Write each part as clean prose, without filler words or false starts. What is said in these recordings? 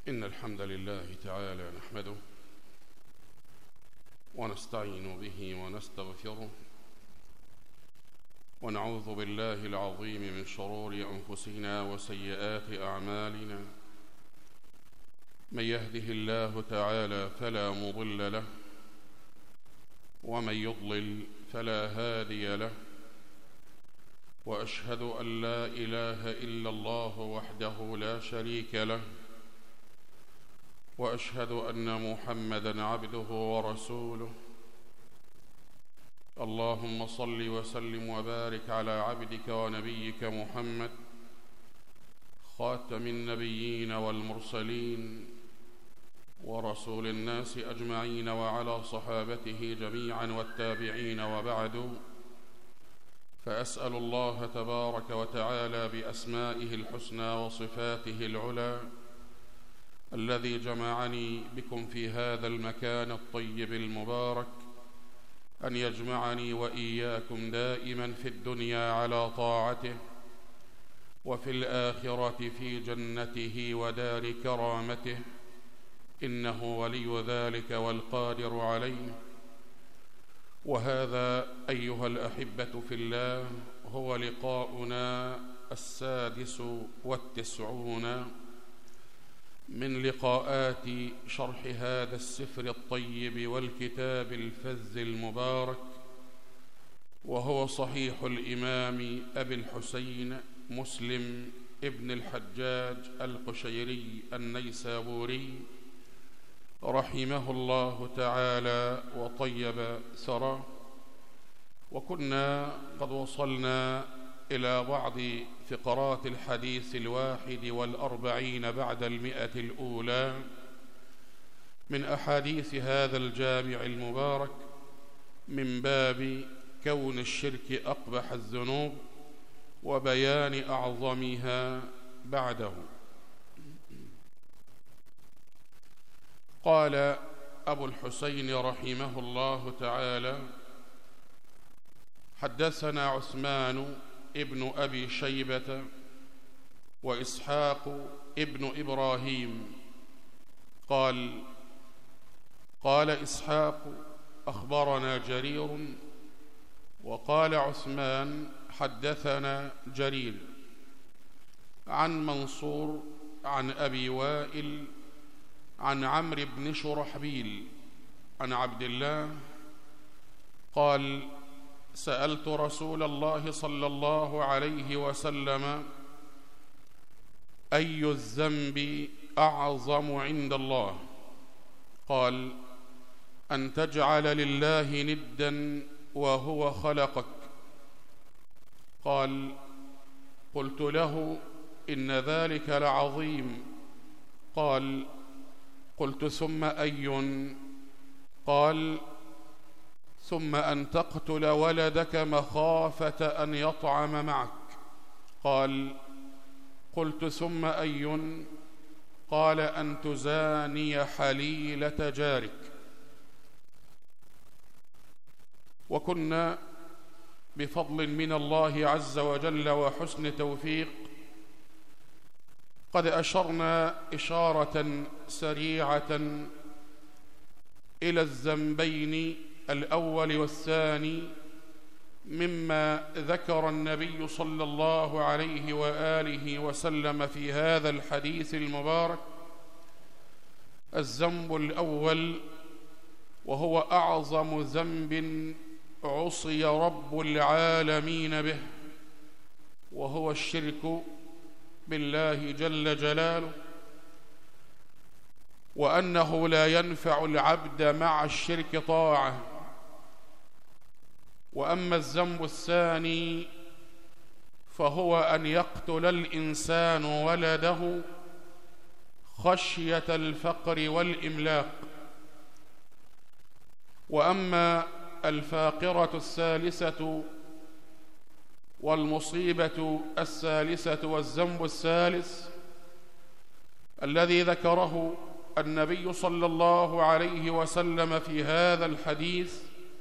إن الحمد لله تعالى نحمده ونستعين به ونستغفره ونعوذ بالله العظيم من شرور أنفسنا وسيئات أعمالنا. من يهده الله تعالى فلا مضل له ومن يضلل فلا هادي له، وأشهد أن لا إله إلا الله وحده لا شريك له، وأشهد أن محمدًا عبده ورسوله. اللهم صل وسلم وبارك على عبدك ونبيك محمد خاتم النبيين والمرسلين ورسول الناس أجمعين، وعلى صحابته جميعا والتابعين، وبعد، فأسأل الله تبارك وتعالى بأسمائه الحسنى وصفاته العلى الذي جمعني بكم في هذا المكان الطيب المبارك أن يجمعني وإياكم دائما في الدنيا على طاعته، وفي الآخرة في جنته ودار كرامته، إنه ولي ذلك والقادر عليه. وهذا أيها الأحبة في الله هو لقاؤنا 96 من لقاءات شرح هذا السفر الطيب والكتاب الفذ المبارك، وهو صحيح الإمام أبي الحسين مسلم ابن الحجاج القشيري النيسابوري رحمه الله تعالى وطيب ثراه. وكنا قد وصلنا إلى بعض فقرات الحديث 41 بعد 100 الأولى من أحاديث هذا الجامع المبارك، من باب كون الشرك أقبح الذنوب وبيان أعظمها بعده. قال أبو الحسين رحمه الله تعالى: حدثنا عثمان ابن أبي شيبة وإسحاق ابن إبراهيم قال إسحاق: أخبرنا جرير. وقال عثمان: حدثنا جرير عن منصور عن أبي وائل عن عمرو بن شرحبيل عن عبد الله قال: سألت رسول الله صلى الله عليه وسلم: أي الذنب أعظم عند الله؟ قال: أن تجعل لله ندا وهو خلقك. قال: قلت له: إن ذلك لعظيم. قال: قلت: ثم أي؟ قال: ثم أن تقتل ولدك مخافة أن يطعم معك. قال: قلت: ثم أي؟ قال: أن تزاني حليلة جارك. وكنا بفضل من الله عز وجل وحسن توفيق قد أشرنا إشارة سريعة إلى الذنبين الأول والثاني مما ذكر النبي صلى الله عليه وآله وسلم في هذا الحديث المبارك. الذنب الأول وهو أعظم ذنب عصي رب العالمين به، وهو الشرك بالله جل جلاله، وأنه لا ينفع العبد مع الشرك طاعة. وأما الذنب الثاني فهو أن يقتل الإنسان ولده خشية الفقر والإملاق. وأما الفاقرة الثالثة والمصيبة الثالثة والذنب الثالث الذي ذكره النبي صلى الله عليه وسلم في هذا الحديث،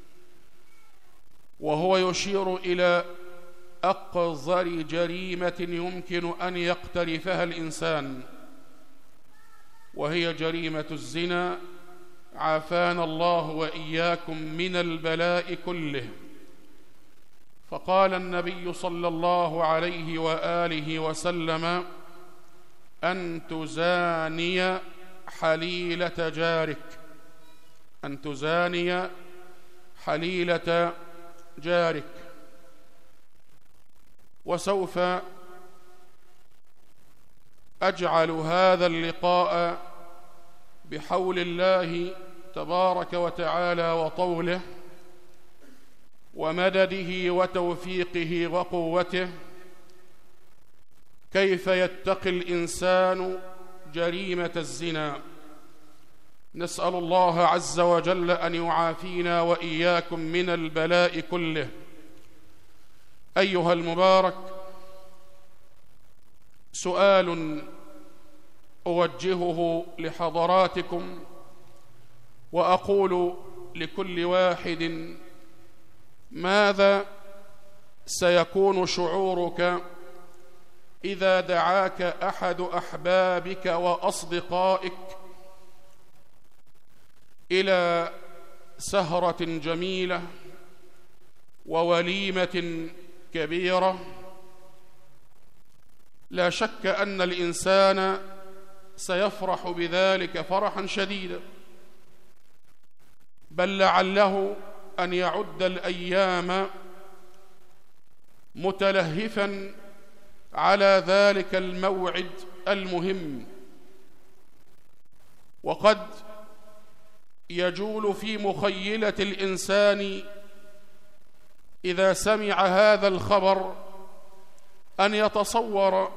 وهو يشير إلى أقذر جريمة يمكن أن يقترفها الإنسان، وهي جريمة الزنا، عافانا الله وإياكم من البلاء كله. فقال النبي صلى الله عليه وآله وسلم: أن تزاني حليلة جارك، أن تزاني حليلة جارك. وسوف أجعل هذا اللقاء بحول الله تبارك وتعالى وطوله ومدده وتوفيقه وقوته كيف يتقي الإنسان جريمة الزنا. نسأل الله عز وجل أن يعافينا وإياكم من البلاء كله. أيها المبارك، سؤال أوجهه لحضراتكم وأقول لكل واحد: ماذا سيكون شعورك إذا دعاك أحد أحبابك وأصدقائك إلى سهرة جميلة ووليمة كبيرة؟ لا شك أن الإنسان سيفرح بذلك فرحا شديدا، بل لعله أن يعد الأيام متلهفا على ذلك الموعد المهم. وقد يجول في مخيلة الإنسان إذا سمع هذا الخبر أن يتصور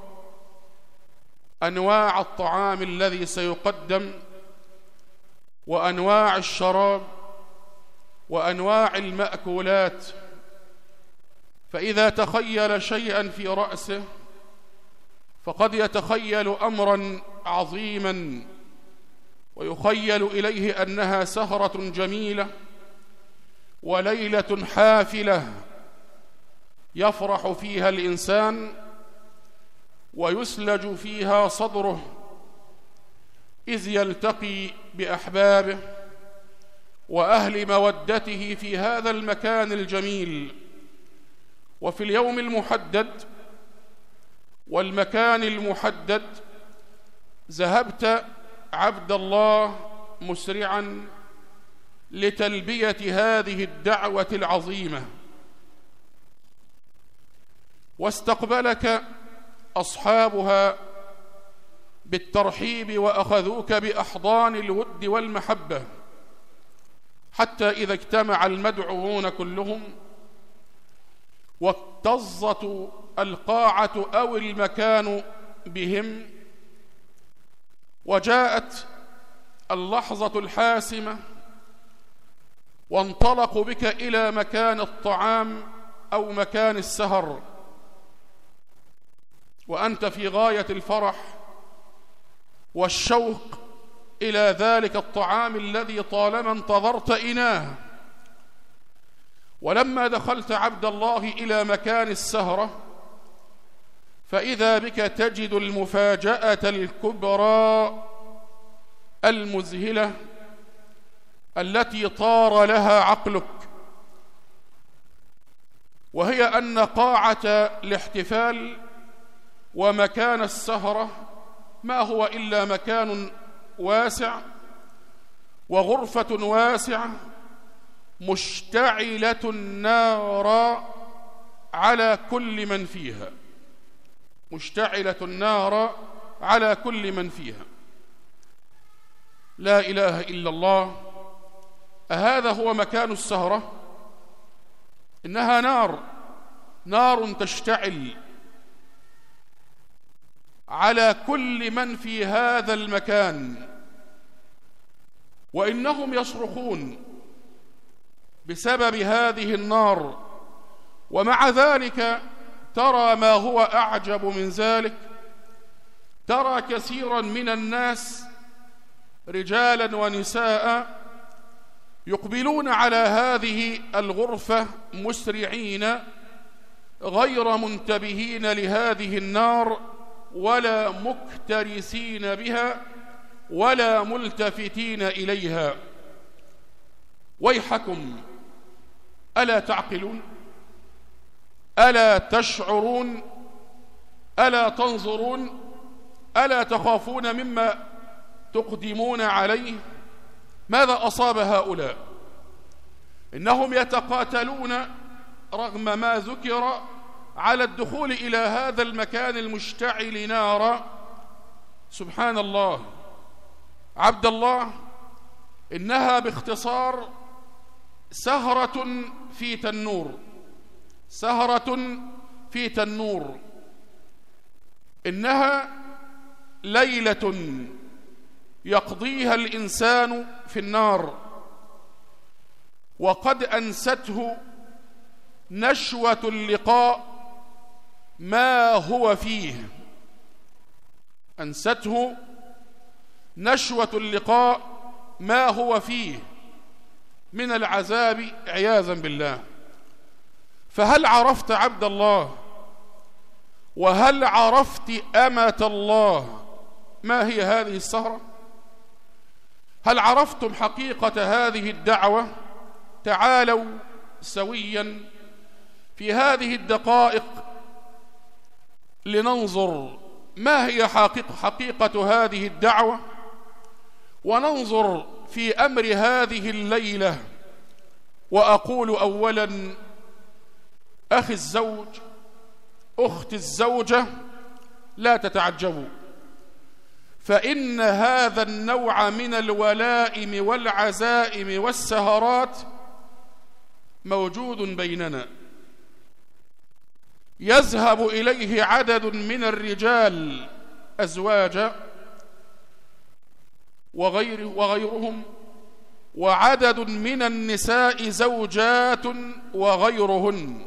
أنواع الطعام الذي سيقدم وأنواع الشراب وأنواع المأكولات، فإذا تخيل شيئا في رأسه فقد يتخيل أمرا عظيما ويخيل إليه أنها سهرة جميلة وليلة حافلة يفرح فيها الإنسان ويسلج فيها صدره إذ يلتقي بأحبابه وأهل مودته في هذا المكان الجميل وفي اليوم المحدد والمكان المحدد. ذهبت عبد الله مسرعا لتلبية هذه الدعوة العظيمة، واستقبلك أصحابها بالترحيب وأخذوك بأحضان الود والمحبة، حتى إذا اجتمع المدعوون كلهم واكتظت القاعة أو المكان بهم وجاءت اللحظة الحاسمة وانطلقوا بك إلى مكان الطعام أو مكان السهر، وأنت في غاية الفرح والشوق إلى ذلك الطعام الذي طالما انتظرت إناه. ولما دخلت عبد الله إلى مكان السهرة فإذا بك تجد المفاجأة الكبرى المذهلة التي طار لها عقلك، وهي أن قاعة الاحتفال ومكان السهرة ما هو إلا مكان واسع وغرفة واسعة مشتعلة النار على كل من فيها، مشتعلة النار على كل من فيها. لا إله إلا الله، أهذا هو مكان السهرة؟ إنها نار تشتعل على كل من في هذا المكان، وإنهم يصرخون بسبب هذه النار. ومع ذلك ترى ما هو أعجب من ذلك، ترى كثيرا من الناس رجالا ونساء يقبلون على هذه الغرفة مسرعين غير منتبهين لهذه النار ولا مكترثين بها ولا ملتفتين إليها. ويحكم، ألا تعقلون؟ ألا تشعرون؟ ألا تنظرون؟ ألا تخافون مما تقدمون عليه؟ ماذا أصاب هؤلاء؟ إنهم يتقاتلون رغم ما ذكر على الدخول إلى هذا المكان المشتعل نارا. سبحان الله. عبد الله، إنها باختصار سهرة في تنور، سهرة في تنور. إنها ليلة يقضيها الإنسان في النار، وقد أنسته نشوة اللقاء ما هو فيه، أنسته نشوة اللقاء ما هو فيه من العذاب عياذا بالله. فهل عرفت عبد الله، وهل عرفت أمة الله، ما هي هذه السهرة؟ هل عرفتم حقيقة هذه الدعوة؟ تعالوا سويا في هذه الدقائق لننظر ما هي حقيقة هذه الدعوة، وننظر في أمر هذه الليلة. وأقول أولا: أخي الزوج، أخت الزوجة، لا تتعجبوا، فإن هذا النوع من الولائم والعزائم والسهرات موجود بيننا، يذهب إليه عدد من الرجال أزواجا وغيرهم، وعدد من النساء زوجات وغيرهن.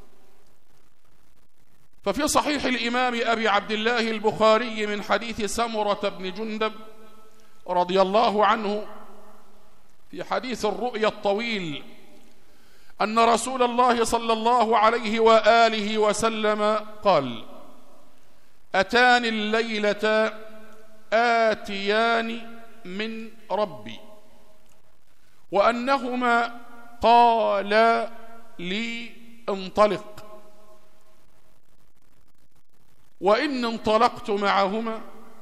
ففي صحيح الإمام أبي عبد الله البخاري من حديث سمرة بن جندب رضي الله عنه في حديث الرؤيا الطويل أن رسول الله صلى الله عليه وآله وسلم قال: أتاني الليلة آتيان من ربي، وأنهما قالا لي انطلق، وإن انطلقت معهما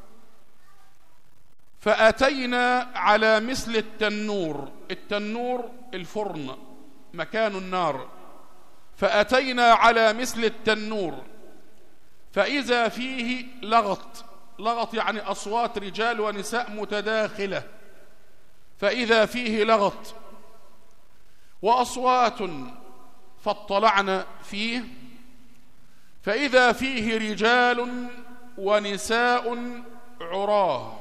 فأتينا على مثل التنور، التنور الفرن مكان النار، فأتينا على مثل التنور فإذا فيه لغط، لغط يعني أصوات رجال ونساء متداخلة، فإذا فيه لغط وأصوات، فاطلعنا فيه فإذا فيه رجال ونساء عراه،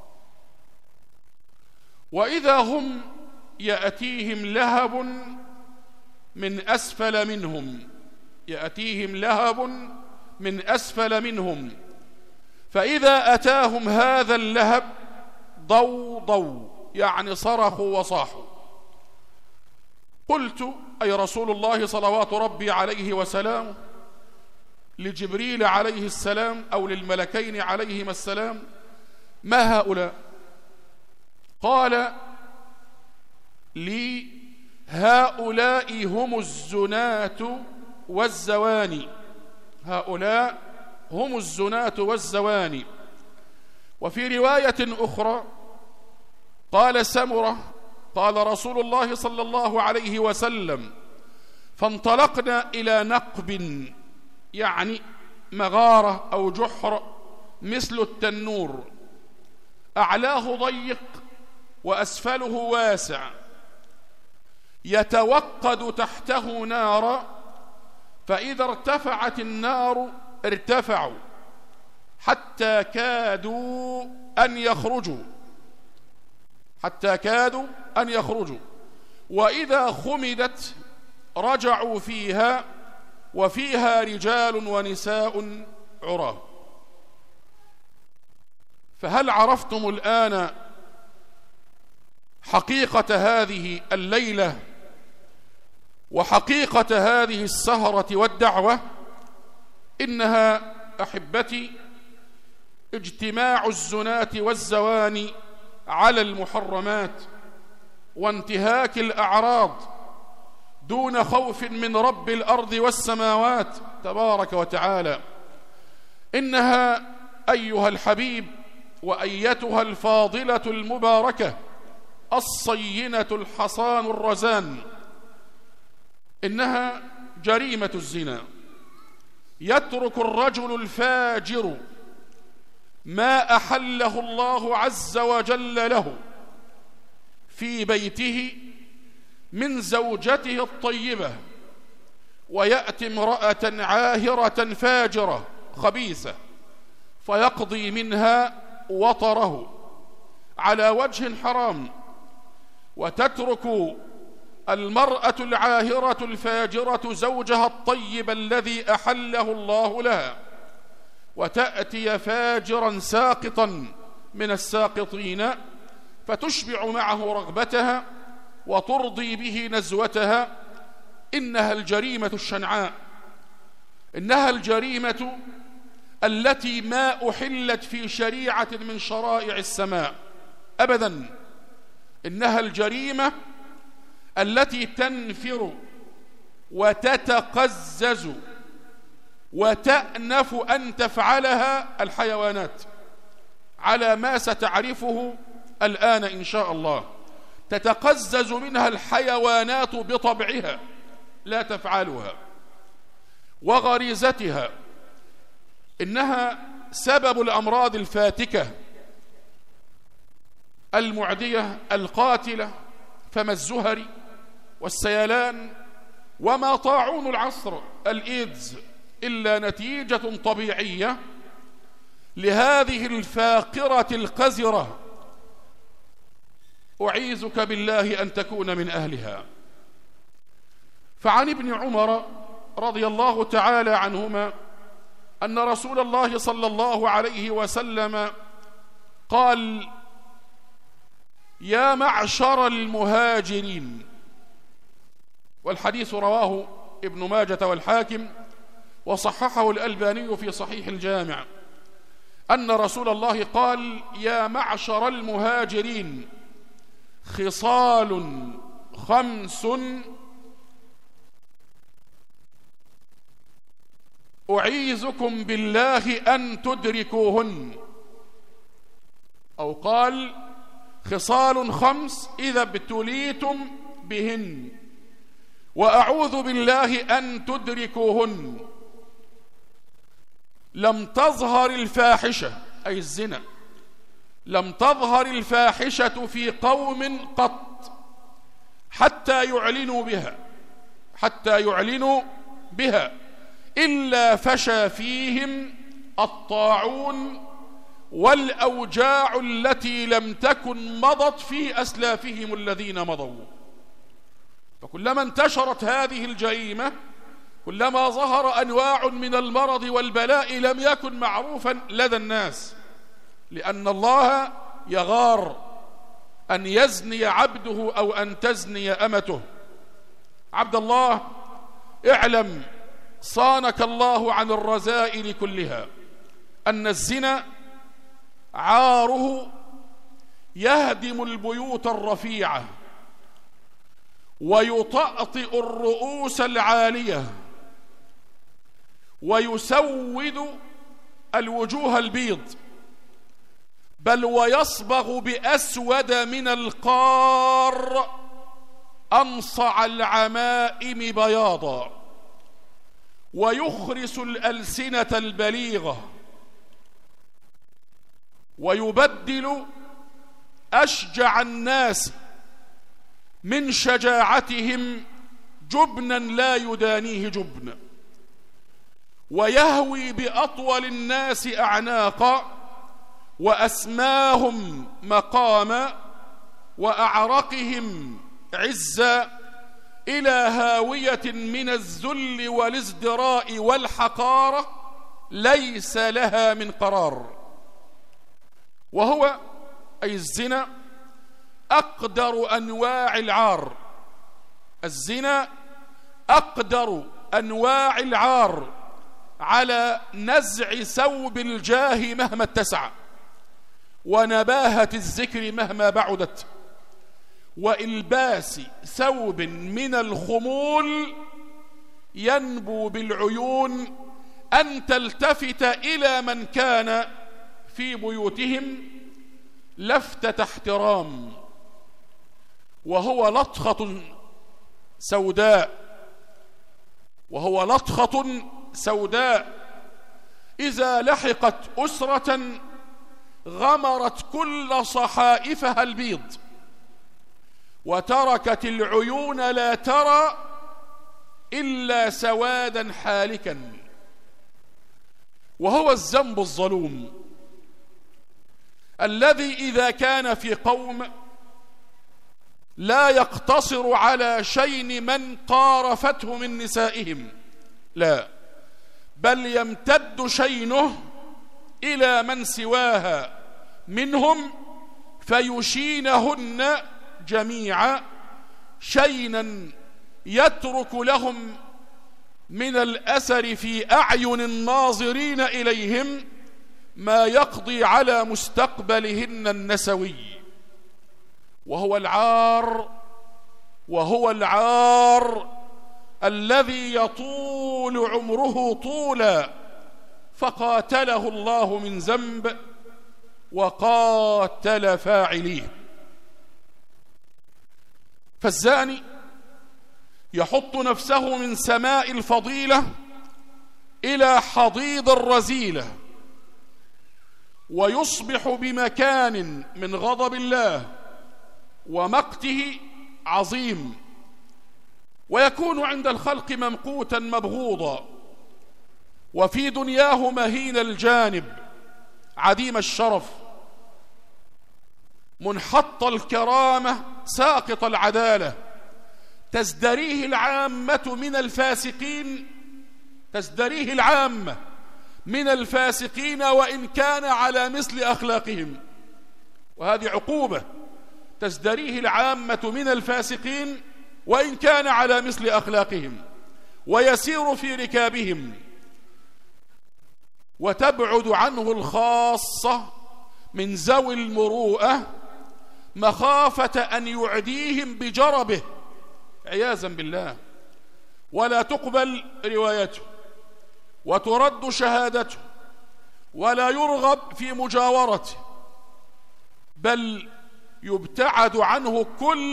وإذا هم يأتيهم لهب من أسفل منهم، يأتيهم لهب من أسفل منهم، فإذا أتاهم هذا اللهب ضوضوا، يعني صرخوا وصاحوا. قلت: أي رسول الله صلوات ربي عليه وسلامه لجبريل عليه السلام أو للملكين عليهما السلام: ما هؤلاء؟ قال لي: هؤلاء هم الزناة والزواني، هؤلاء هم الزناة والزواني. وفي رواية أخرى قال سمرة: قال رسول الله صلى الله عليه وسلم: فانطلقنا إلى نقب، يعني مغارة أو جحر مثل التنور، أعلاه ضيق وأسفله واسع، يتوقد تحته نارا، فإذا ارتفعت النار ارتفعوا حتى كادوا أن يخرجوا، حتى كادوا أن يخرجوا، وإذا خمدت رجعوا فيها، وفيها رجال ونساء عراه. فهل عرفتم الآن حقيقة هذه الليلة وحقيقة هذه السهرة والدعوة؟ إنها أحبتي اجتماع الزناة والزواني على المحرمات وانتهاك الأعراض دون خوف من رب الأرض والسماوات تبارك وتعالى. إنها أيها الحبيب وأيتها الفاضلة المباركة الصينة الحصان الرزان، إنها جريمة الزنا. يترك الرجل الفاجر ما أحله الله عز وجل له في بيته من زوجته الطيبة، ويأتي امرأة عاهرة فاجرة خبيثة فيقضي منها وطره على وجه حرام، وتترك المرأة العاهرة الفاجرة زوجها الطيب الذي أحله الله لها، وتأتي فاجرا ساقطا من الساقطين فتشبع معه رغبتها وترضي به نزوتها. إنها الجريمة الشنعاء، إنها الجريمة التي ما أحلت في شريعة من شرائع السماء أبدا. إنها الجريمة التي تنفر وتتقزز وتأنف أن تفعلها الحيوانات على ما ستعرفه الآن إن شاء الله. تتقزز منها الحيوانات بطبعها لا تفعلها وغريزتها. إنها سبب الأمراض الفاتكة المعدية القاتلة، فما الزهري والسيلان وما طاعون العصر الإيدز إلا نتيجة طبيعية لهذه الفاقرة القذرة. أعيذك بالله أن تكون من أهلها. فعن ابن عمر رضي الله تعالى عنهما أن رسول الله صلى الله عليه وسلم قال: يا معشر المهاجرين، والحديث رواه ابن ماجة والحاكم وصححه الألباني في صحيح الجامع، أن رسول الله قال: يا معشر المهاجرين، خصال 5 أعيذكم بالله أن تدركوهن. أو قال: خصال 5 إذا ابتليتم بهن وأعوذ بالله أن تدركوهن. لم تظهر الفاحشة أي الزنا، لم تظهر الفاحشة في قوم قط حتى يعلنوا بها إلا فشى فيهم الطاعون والأوجاع التي لم تكن مضت في أسلافهم الذين مضوا. فكلما انتشرت هذه الجريمة، كلما ظهر أنواع من المرض والبلاء لم يكن معروفا لدى الناس، لأن الله يغار أن يزني عبده أو أن تزني أمته. عبد الله، اعلم صانك الله عن الرذائل كلها أن الزنا عاره يهدم البيوت الرفيعة ويطأطئ الرؤوس العالية ويسود الوجوه البيض، بل ويصبغ بأسود من القار أنصع العمائم بياضا، ويخرس الألسنة البليغة، ويبدل أشجع الناس من شجاعتهم جبنا لا يدانيه جبن، ويهوي بأطول الناس أعناقا وأسماهم مقاما وأعرقهم عزا إلى هاوية من الذل والازدراء والحقارة ليس لها من قرار. وهو أي الزنا أقدر أنواع العار. الزنا أقدر أنواع العار على نزع ثوب الجاه مهما اتسع، ونباهة الذكر مهما بعدت، وإلباس ثوب من الخمول ينبو بالعيون أن تلتفت إلى من كان في بيوتهم لفتة احترام، وهو لطخة سوداء إذا لحقت أسرة غمرت كل صحائفها البيض وتركت العيون لا ترى إلا سوادا حالكا، وهو الذنب الظلوم الذي إذا كان في قوم لا يقتصر على شين من قارفته من نسائهم، لا، بل يمتد شينه إلى من سواها منهم فيشينهن جميعا شينا يترك لهم من الأثر في أعين الناظرين إليهم ما يقضي على مستقبلهن النسوي، وهو العار الذي يطول عمره طولا، فقاتله الله من ذنب وقاتل فاعليه. فالزاني يحط نفسه من سماء الفضيلة إلى حضيض الرذيلة، ويصبح بمكان من غضب الله ومقته عظيم، ويكون عند الخلق ممقوتا مبغوضا، وفي دنياه مهين الجانب عديم الشرف منحط الكرامة ساقط العدالة، تزدريه العامة من الفاسقين وإن كان على مثل أخلاقهم، وهذه عقوبة، تزدريه العامة من الفاسقين وإن كان على مثل أخلاقهم، ويسير في ركابهم، وتبعد عنه الخاصة من ذوي المروءة مخافة أن يعديهم بجربه عياذا بالله، ولا تقبل روايته وترد شهادته ولا يرغب في مجاورته، بل يبتعد عنه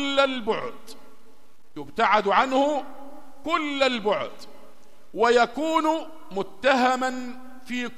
كل البعد، ويكون متهما في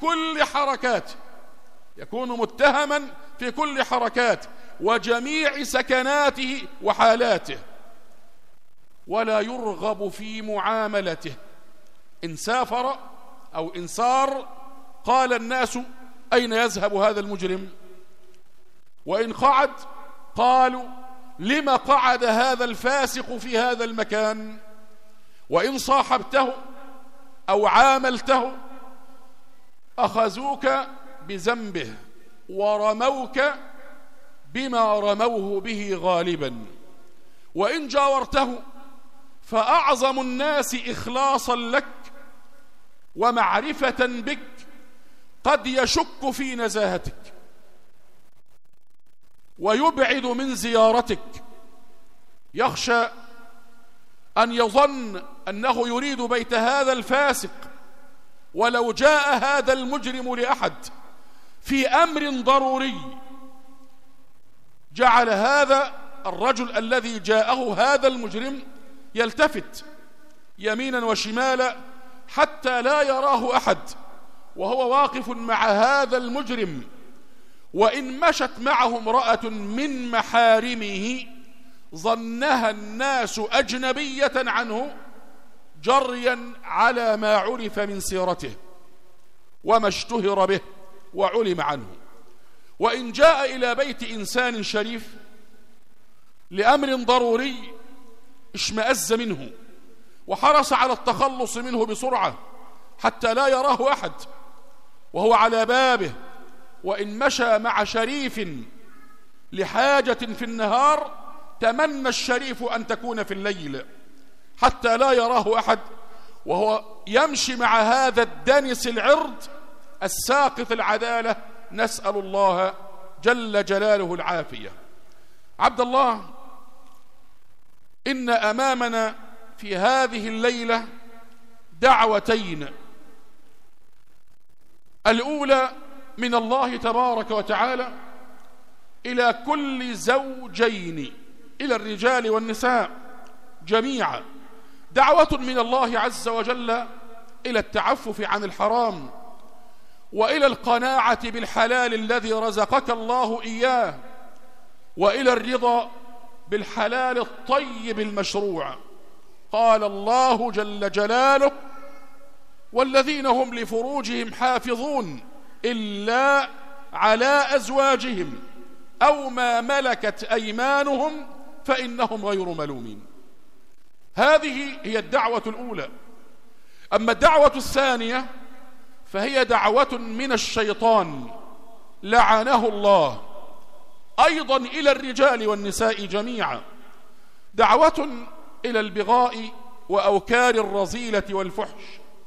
كل حركاته وجميع سكناته وحالاته، ولا يرغب في معاملته. إن سافر أو إن سار قال الناس أين يذهب هذا المجرم؟ وإن قعد قالوا لما قعد هذا الفاسق في هذا المكان؟ وإن صاحبته أو عاملته أخذوك بذنبه ورموك بما رموه به غالبا، وإن جاورته فأعظم الناس إخلاصا لك ومعرفة بك قد يشك في نزاهتك ويبعد من زيارتك، يخشى أن يظن أنه يريد بيت هذا الفاسق، ولو جاء هذا المجرم لأحد في أمر ضروري جعل هذا الرجل الذي جاءه هذا المجرم يلتفت يمينا وشمالا حتى لا يراه أحد وهو واقف مع هذا المجرم، وإن مشت معه امرأة من محارمه ظنها الناس أجنبية عنه جريا على ما عرف من سيرته وما اشتهر به وعلم عنه. وإن جاء إلى بيت إنسان شريف لأمر ضروري اشمأز منه وحرص على التخلص منه بسرعة حتى لا يراه أحد وهو على بابه، وإن مشى مع شريف لحاجة في النهار تمنى الشريف أن تكون في الليل حتى لا يراه أحد، وهو يمشي مع هذا الدنس العرض الساقط العدالة، نسأل الله جل جلاله العافية. عبد الله، إن أمامنا في هذه الليلة دعوتين. الأولى من الله تبارك وتعالى إلى كل زوجين، إلى الرجال والنساء جميعا، دعوة من الله عز وجل إلى التعفف عن الحرام، وإلى القناعة بالحلال الذي رزقك الله إياه، وإلى الرضا بالحلال الطيب المشروع. قال الله جل جلاله: والذين هم لفروجهم حافظون إلا على أزواجهم أو ما ملكت أيمانهم فإنهم غير ملومين. هذه هي الدعوة الأولى. أما الدعوة الثانية فهي دعوة من الشيطان لعنه الله، أيضا إلى الرجال والنساء جميعا، دعوة إلى البغاء وأوكار الرذيلة والفحش،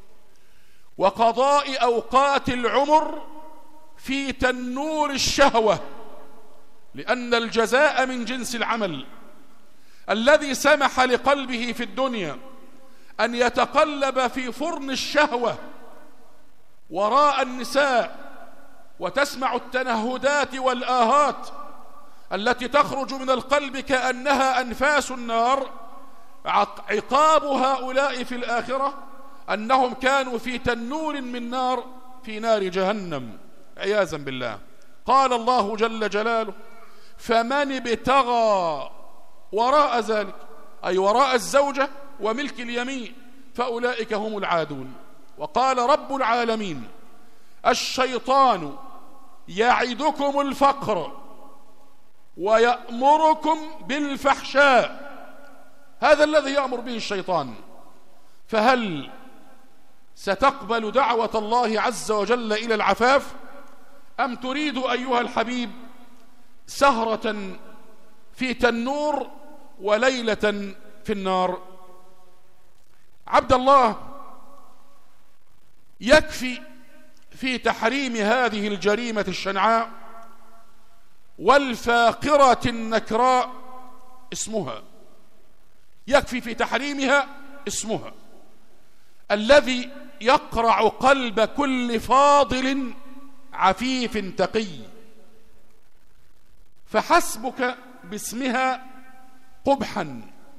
وقضاء أوقات العمر في تنور الشهوة، لأن الجزاء من جنس العمل. الذي سمح لقلبه في الدنيا أن يتقلب في فرن الشهوة وراء النساء، وتسمع التنهدات والآهات التي تخرج من القلب كأنها أنفاس النار، عقاب هؤلاء في الآخرة أنهم كانوا في تنور من نار، في نار جهنم عياذا بالله. قال الله جل جلاله: فمن ابتغى وراء ذلك، أي وراء الزوجة وملك اليمين، فأولئك هم العادون. وقال رب العالمين: الشيطان يعدكم الفقر ويأمركم بالفحشاء. هذا الذي يأمر به الشيطان. فهل ستقبل دعوة الله عز وجل إلى العفاف، أم تريد أيها الحبيب سهرة في تنور وليلة في النار؟ عبد الله، يكفي في تحريم هذه الجريمة الشنعاء والفاقرة النكراء اسمها، يكفي في تحريمها اسمها الذي يقرع قلب كل فاضل عفيف تقي. فحسبك باسمها قبحا،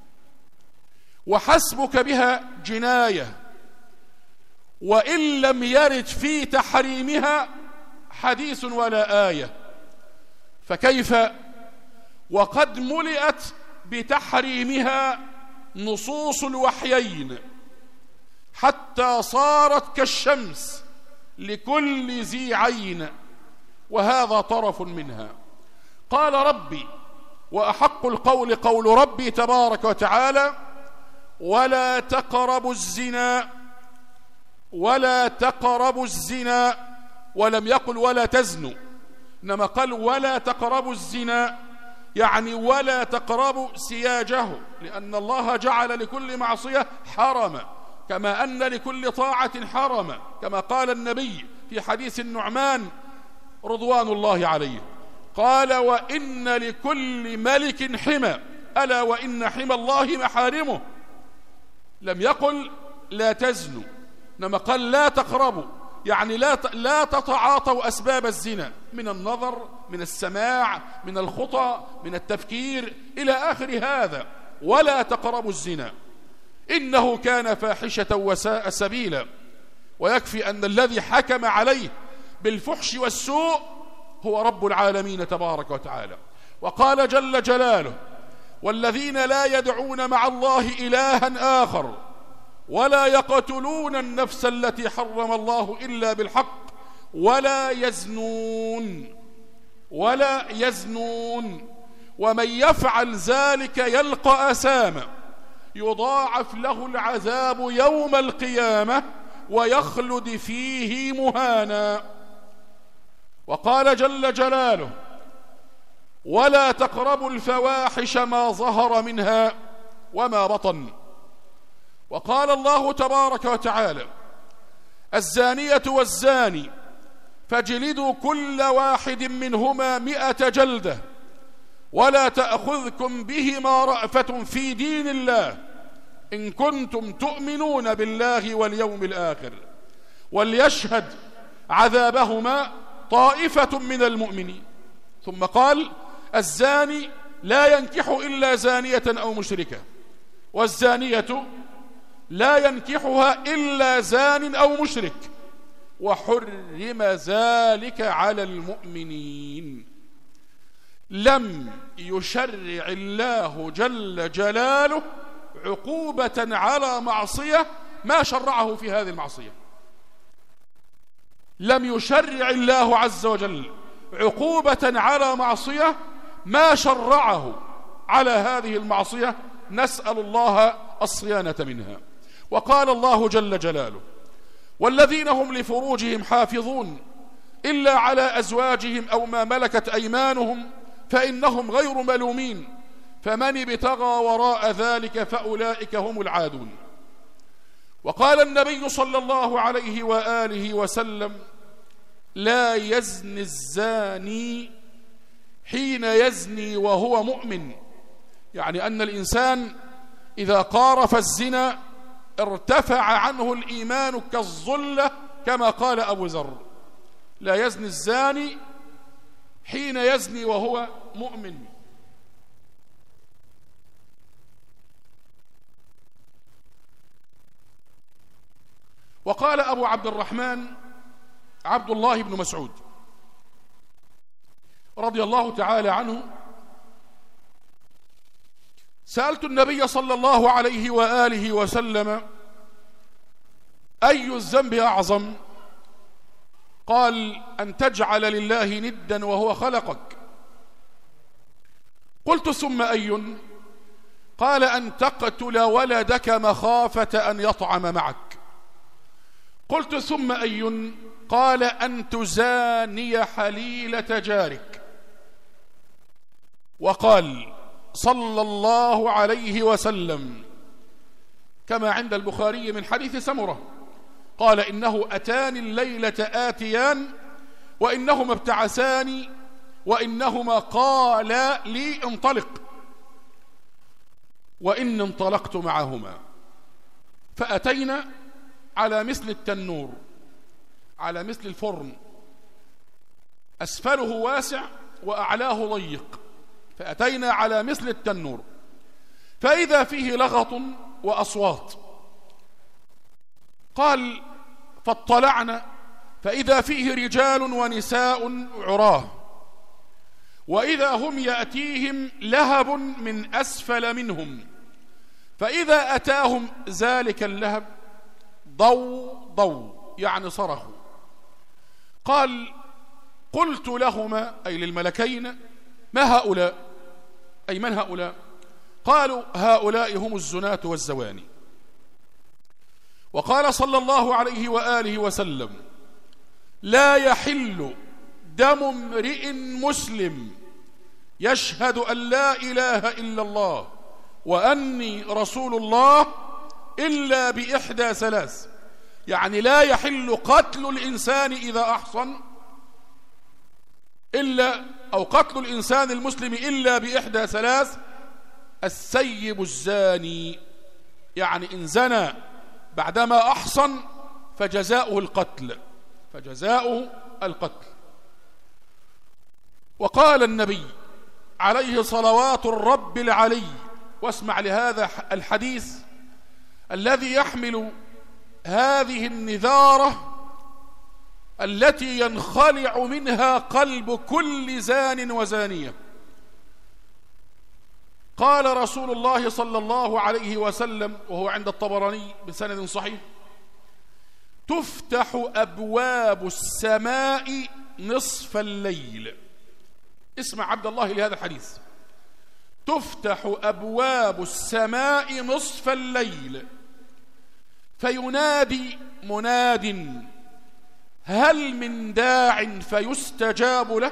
وحسبك بها جناية، وإن لم يرد في تحريمها حديث ولا آية، فكيف وقد ملئت بتحريمها نصوص الوحيين حتى صارت كالشمس لكل ذي عين، وهذا طرف منها. قال ربي: وأحق القول قول ربي تبارك وتعالى: ولا تقربوا الزنا، ولا تقربوا الزنا، ولم يقل ولا تزنوا، إنما قال ولا تقربوا الزنا، يعني ولا تقربوا سياجه، لأن الله جعل لكل معصية حرما، كما أن لكل طاعة حرما، كما قال النبي في حديث النعمان رضوان الله عليه، قال: وإن لكل ملك حمى، ألا وإن حمى الله محارمه. لم يقل لا تزنوا، إنما قال لا تقربوا، يعني لا تتعاطوا أسباب الزنا من النظر، من السماع، من الخطى، من التفكير إلى آخر هذا. ولا تقربوا الزنا إنه كان فاحشة وساء سبيلا. ويكفي أن الذي حكم عليه بالفحش والسوء هو رب العالمين تبارك وتعالى. وقال جل جلاله: والذين لا يدعون مع الله إلها آخر ولا يقتلون النفس التي حرم الله إلا بالحق ولا يزنون ومن يفعل ذلك يلقى أثاما يضاعف له العذاب يوم القيامة ويخلد فيه مهانا. وقال جل جلاله: ولا تقربوا الفواحش ما ظهر منها وما بطن. وقال الله تبارك وتعالى: الزانية والزاني فاجلدوا كل واحد منهما 100 جلدة ولا تأخذكم بهما رأفة في دين الله إن كنتم تؤمنون بالله واليوم الآخر وليشهد عذابهما طائفة من المؤمنين. ثم قال: الزاني لا ينكح إلا زانية أو مشركة، والزانية لا ينكحها إلا زان أو مشرك، وحرم ذلك على المؤمنين. لم يشرع الله جل جلاله عقوبة على معصية ما شرعه في هذه المعصية. لم يشرع الله عز وجل عقوبة على معصية ما شرعه على هذه المعصية، نسأل الله الصيانة منها. وقال الله جل جلاله: والذين هم لفروجهم حافظون إلا على أزواجهم أو ما ملكت أيمانهم فإنهم غير ملومين فمن ابتغى وراء ذلك فأولئك هم العادون. وقال النبي صلى الله عليه وآله وسلم: لا يزني الزاني حين يزني وهو مؤمن، يعني أن الإنسان إذا قارف الزنا ارتفع عنه الإيمان كالظلة، كما قال أبو ذر: لا يزني الزاني حين يزني وهو مؤمن. وقال أبو عبد الرحمن عبد الله بن مسعود رضي الله تعالى عنه: سألت النبي صلى الله عليه وآله وسلم: أي الذنب أعظم؟ قال: أن تجعل لله ندا وهو خلقك. قلت: ثم أي؟ قال: أن تقتل ولدك مخافة أن يطعم معك. قلت: ثم أي؟ قال: أن تزاني حليلة جارك. وقال صلى الله عليه وسلم كما عند البخاري من حديث سمرة قال: إنه أتاني الليلة آتيان وإنهما ابتعساني وإنهما قالا لي انطلق، وإن انطلقت معهما فأتينا على مثل التنور، على مثل الفرن، أسفله واسع وأعلاه ضيق، فأتينا على مثل التنور فإذا فيه لغط وأصوات. قال: فاطلعنا فإذا فيه رجال ونساء عراه، وإذا هم يأتيهم لهب من أسفل منهم، فإذا أتاهم ذلك اللهب ضو ضو، يعني صرخوا. قال: قلت لهما أي للملكين: ما هؤلاء؟ أي من هؤلاء؟ قالوا: هؤلاء هم الزناة والزواني. وقال صلى الله عليه وآله وسلم: لا يحل دم امرئ مسلم يشهد أن لا إله إلا الله وأني رسول الله إلا بإحدى ثلاث، يعني لا يحل قتل الإنسان إذا أحصن إلا، أو قتل الإنسان المسلم إلا بإحدى ثلاث: السيب الزاني، يعني إن زنى بعدما أحصن فجزاؤه القتل، فجزاؤه القتل. وقال النبي عليه صلوات الرب العلي، واسمع لهذا الحديث الذي يحمل هذه النذارة التي ينخلع منها قلب كل زان وزانية. قال رسول الله صلى الله عليه وسلم وهو عند الطبراني بسند صحيح: تفتح أبواب السماء نصف الليل. اسمع عبد الله لهذا الحديث: تفتح أبواب السماء نصف الليل فينادي مناد: هل من داع فيستجاب له؟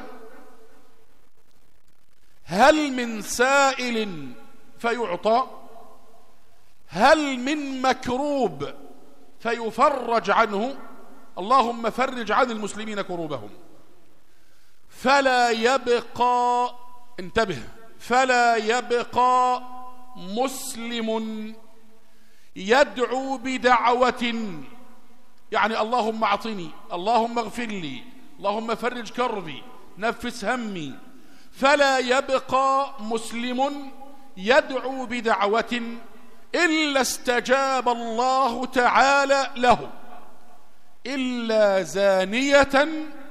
هل من سائل فيعطى؟ هل من مكروب فيفرج عنه؟ اللهم فرج عن المسلمين كروبهم. فلا يبقى، انتبه، فلا يبقى مسلم يدعو بدعوة، يعني اللهم اعطني، اللهم اغفر لي، اللهم فرج كربي، نفس همي. فلا يبقى مسلم يدعو بدعوة إلا استجاب الله تعالى له، إلا زانية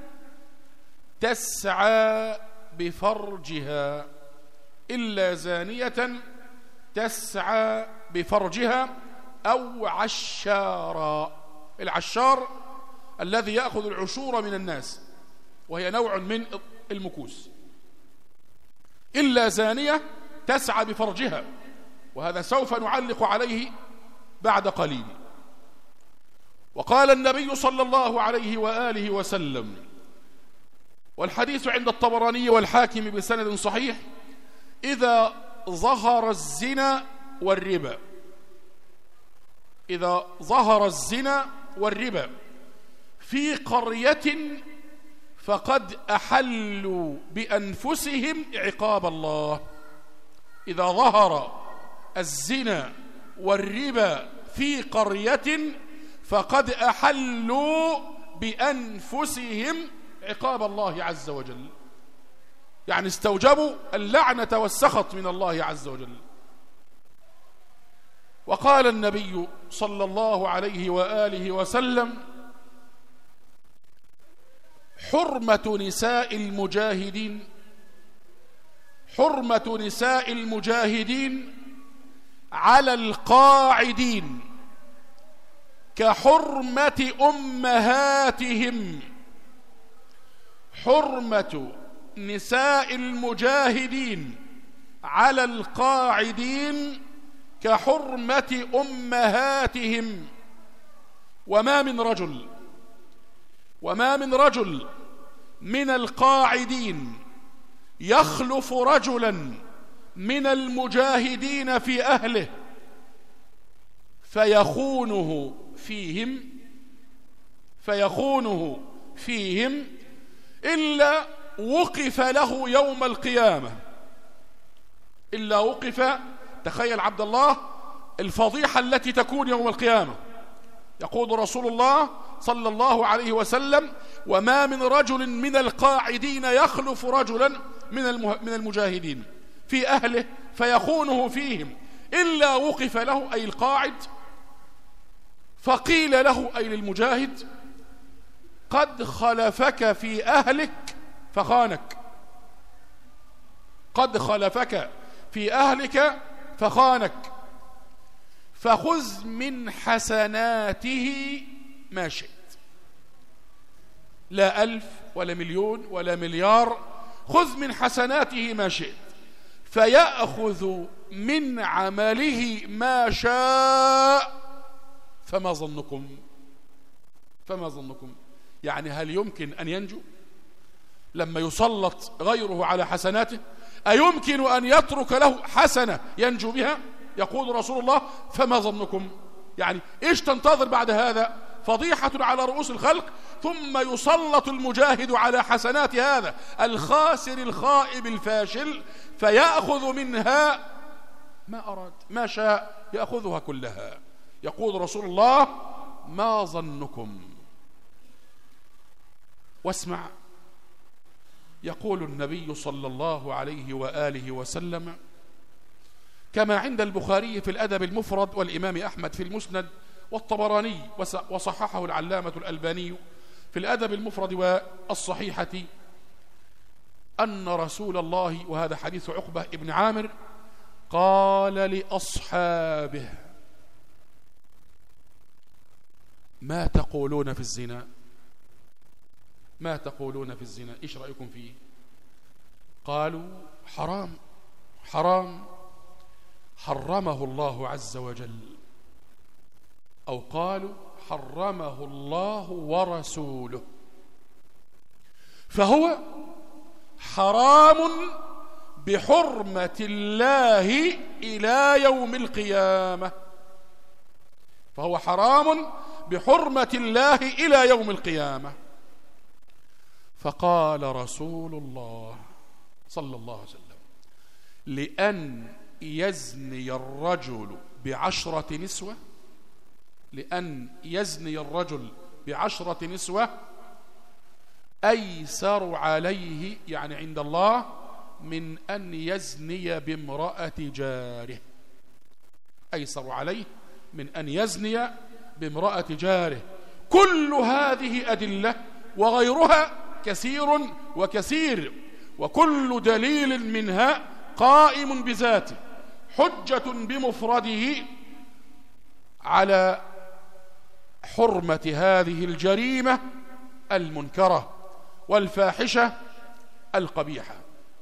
تسعى بفرجها، إلا زانية تسعى بفرجها، أو عشارا. العشار الذي يأخذ العشور من الناس، وهي نوع من المكوس. إلا زانية تسعى بفرجها، وهذا سوف نعلق عليه بعد قليل. وقال النبي صلى الله عليه وآله وسلم، والحديث عند الطبراني والحاكم بسند صحيح: إذا ظهر الزنا والربا، إذا ظهر الزنا والربا في قرية فقد أحلوا بأنفسهم عقاب الله. إذا ظهر الزنا والربا في قرية فقد أحلوا بأنفسهم عقاب الله عز وجل، يعني استوجبوا اللعنة والسخط من الله عز وجل. وقال النبي صلى الله عليه وآله وسلم: حرمة نساء المجاهدين، حرمة نساء المجاهدين على القاعدين كحرمة أمهاتهم. حرمة نساء المجاهدين على القاعدين كحرمة أمهاتهم. وما من رجل من القاعدين يخلف رجلا من المجاهدين في أهله فيخونه فيخونه فيهم إلا وقف له يوم القيامة، إلا وقف. تخيل عبد الله الفضيحة التي تكون يوم القيامة. يقول رسول الله صلى الله عليه وسلم: وما من رجل من القاعدين يخلف رجلا من المجاهدين في أهله فيخونه فيهم إلا وقف له، أي القاعد، فقيل له، أي للمجاهد: قد خلفك في أهلك فخانك، قد خلفك في أهلك فخانك، فخذ من حسناته ما شئت. لا 1000 ولا مليون ولا مليار، خذ من حسناته ما شئت. فيأخذ من عمله ما شاء. فما ظنكم؟ فما ظنكم؟ يعني هل يمكن أن ينجو لما يسلط غيره على حسناته؟ أيمكن أن يترك له حسنة ينجو بها؟ يقول رسول الله: فما ظنكم؟ يعني إيش تنتظر بعد هذا؟ فضيحة على رؤوس الخلق، ثم يسلط المجاهد على حسنات هذا الخاسر الخائب الفاشل، فيأخذ منها ما أراد، ما شاء يأخذها كلها. يقول رسول الله: ما ظنكم؟ واسمع، يقول النبي صلى الله عليه وآله وسلم كما عند البخاري في الأدب المفرد، والإمام أحمد في المسند، والطبراني وصححه العلامة الألباني في الأدب المفرد والصحيحة، أن رسول الله، وهذا حديث عقبة ابن عامر، قال لأصحابه: ما تقولون في الزنا؟ ما تقولون في الزنا؟ إيش رأيكم فيه؟ قالوا: حرام، حرام، حرمه الله عز وجل. أو قالوا: حرمه الله ورسوله. فهو حرام بحرمة الله إلى يوم القيامة، فهو حرام بحرمة الله إلى يوم القيامة. فقال رسول الله صلى الله عليه وسلم: لأن يزني الرجل بعشرة نسوة، لأن يزني الرجل بعشرة نسوة أيسر عليه، يعني عند الله، من أن يزني بامرأة جاره. أيسر عليه من أن يزني بامرأة جاره. كل هذه أدلة وغيرها كثير وكثير، وكل دليل منها قائم بذاته، حجة بمفرده على حرمة هذه الجريمة المنكرة والفاحشة القبيحة.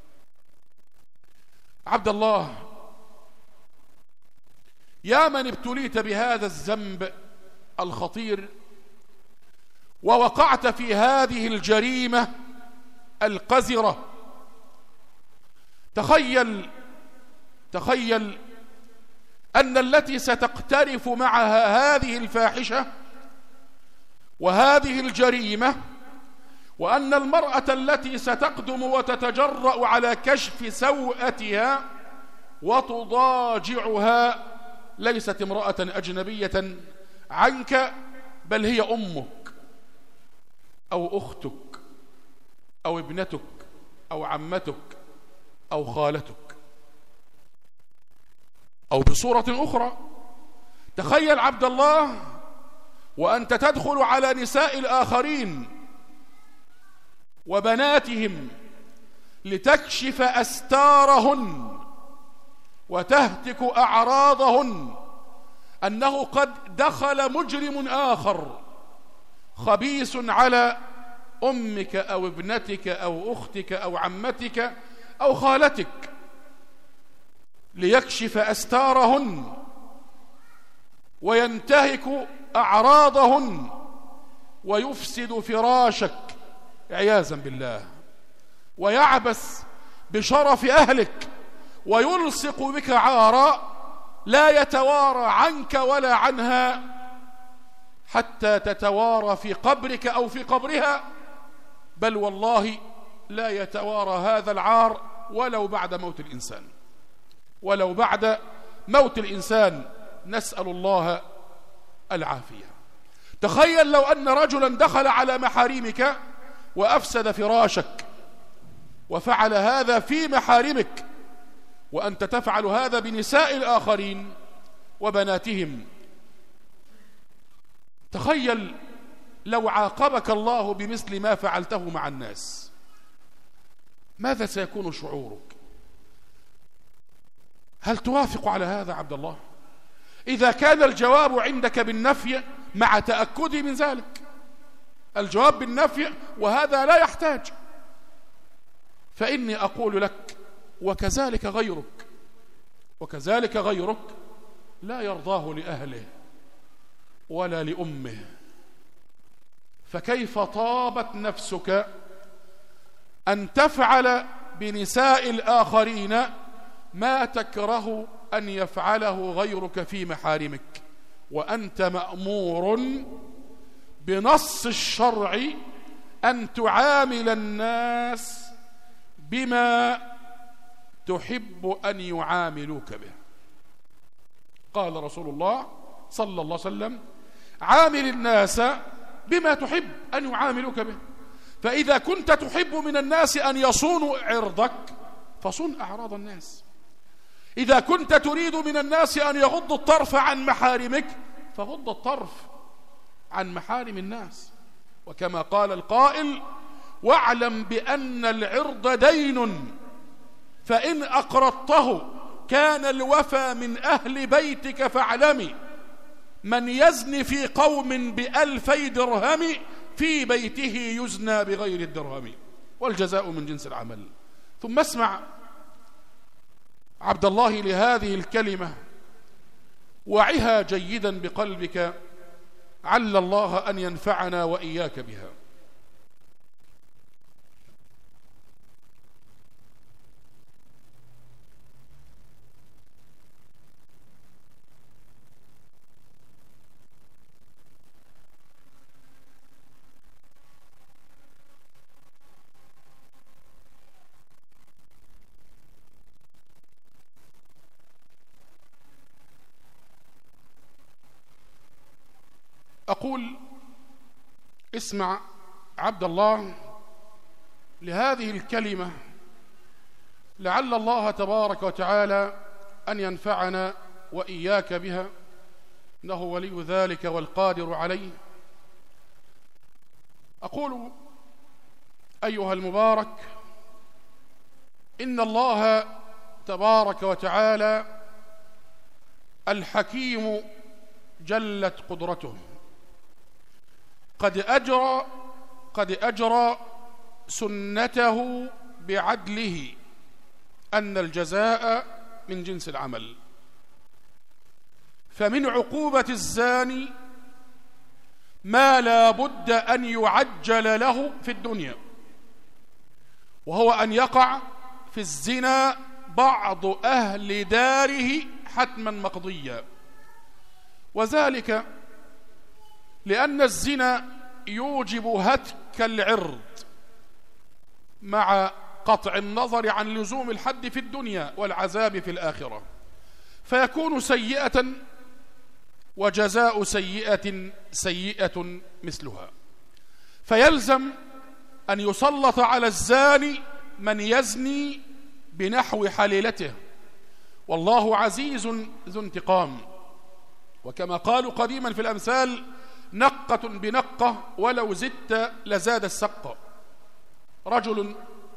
عبد الله، يا من ابتليت بهذا الذنب الخطير ووقعت في هذه الجريمة القذرة، تخيل أن التي ستقترف معها هذه الفاحشة وهذه الجريمة، وأن المرأة التي ستقدم وتتجرأ على كشف سوءتها وتضاجعها ليست امرأة أجنبية عنك، بل هي أمك أو أختك أو ابنتك أو عمتك أو خالتك. أو بصورة أخرى، تخيل عبد الله وأنت تدخل على نساء الآخرين وبناتهم لتكشف أستارهن وتهتك أعراضهن، أنه قد دخل مجرم آخر خبيث على أمك أو ابنتك أو أختك أو عمتك أو خالتك ليكشف أستارهن وينتهك أعراضهن ويفسد فراشك عياذا بالله، ويعبث بشرف أهلك ويلصق بك عارا لا يتوارى عنك ولا عنها حتى تتوارى في قبرك أو في قبرها، بل والله لا يتوارى هذا العار ولو بعد موت الإنسان، ولو بعد موت الإنسان، نسأل الله العافية. تخيل لو أن رجلا دخل على محارمك وأفسد فراشك وفعل هذا في محارمك، وأنت تفعل هذا بنساء الآخرين وبناتهم. تخيل لو عاقبك الله بمثل ما فعلته مع الناس، ماذا سيكون شعورك؟ هل توافق على هذا عبد الله؟ إذا كان الجواب عندك بالنفي مع تأكدي من ذلك، الجواب بالنفي وهذا لا يحتاج، فإني أقول لك وكذلك غيرك، وكذلك غيرك لا يرضاه لأهله ولا لأمه، فكيف طابت نفسك أن تفعل بنساء الآخرين ما تكره أن يفعله غيرك في محارمك، وأنت مأمور بنص الشرع أن تعامل الناس بما تحب أن يعاملوك به. قال رسول الله صلى الله عليه وسلم: عامل الناس بما تحب أن يعاملوك به، فإذا كنت تحب من الناس أن يصونوا عرضك فصن أعراض الناس، إذا كنت تريد من الناس أن يغضوا الطرف عن محارمك فغض الطرف عن محارم الناس. وكما قال القائل: واعلم بأن العرض دين، فإن أقرضته كان الوفى من أهل بيتك، فاعلمي من يزني في قوم ب2000 درهم في بيته يزنى بغير الدرهم، والجزاء من جنس العمل. ثم اسمع عبد الله لهذه الكلمة، وعها جيدا بقلبك عل الله أن ينفعنا وإياك بها. أقول اسمع عبد الله لهذه الكلمة، لعل الله تبارك وتعالى أن ينفعنا وإياك بها، إنه ولي ذلك والقادر عليه. أقول أيها المبارك: إن الله تبارك وتعالى الحكيم جلت قدرته قد أجرى سنته بعدله أن الجزاء من جنس العمل. فمن عقوبة الزاني ما لا بد أن يعجل له في الدنيا، وهو أن يقع في الزنا بعض أهل داره حتما مقضيا، وذلك لأن الزنا يوجب هتك العرض مع قطع النظر عن لزوم الحد في الدنيا والعذاب في الآخرة، فيكون سيئة وجزاء سيئة سيئة مثلها. فيلزم أن يسلط على الزاني من يزني بنحو حليلته، والله عزيز ذو انتقام. وكما قالوا قديما في الأمثال: نقة بنقة ولو زدت لزاد السقة. رجل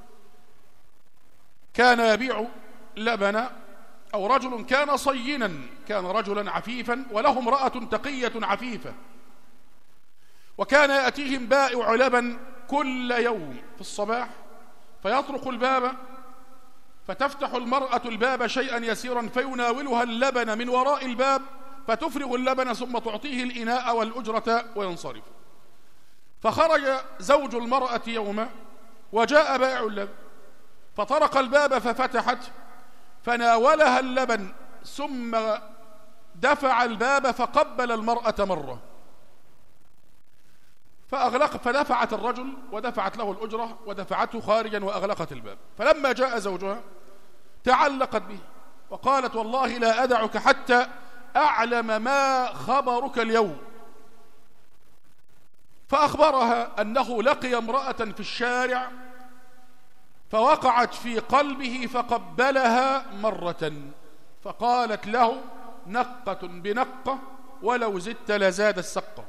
كان يبيع لبنا، أو رجل كان صينا، كان رجلا عفيفا وله امرأة تقية عفيفة، وكان يأتيهم بائع لبن كل يوم في الصباح، فيطرق الباب فتفتح المرأة الباب شيئا يسيرا فيناولها اللبن من وراء الباب، فتفرغ اللبن ثم تعطيه الإناء والأجرة وينصرف. فخرج زوج المرأة يوما وجاء بائع اللبن، فطرق الباب ففتحت فناولها اللبن، ثم دفع الباب فقبل المرأة مرة، فدفعت الرجل ودفعت له الأجرة ودفعته خارجا وأغلقت الباب. فلما جاء زوجها تعلقت به وقالت: والله لا أدعك حتى أعلم ما خبرك اليوم. فأخبرها أنه لقي امرأة في الشارع فوقعت في قلبه فقبلها مرة، فقالت له: نقة بنقة ولو زدت لزاد السقة.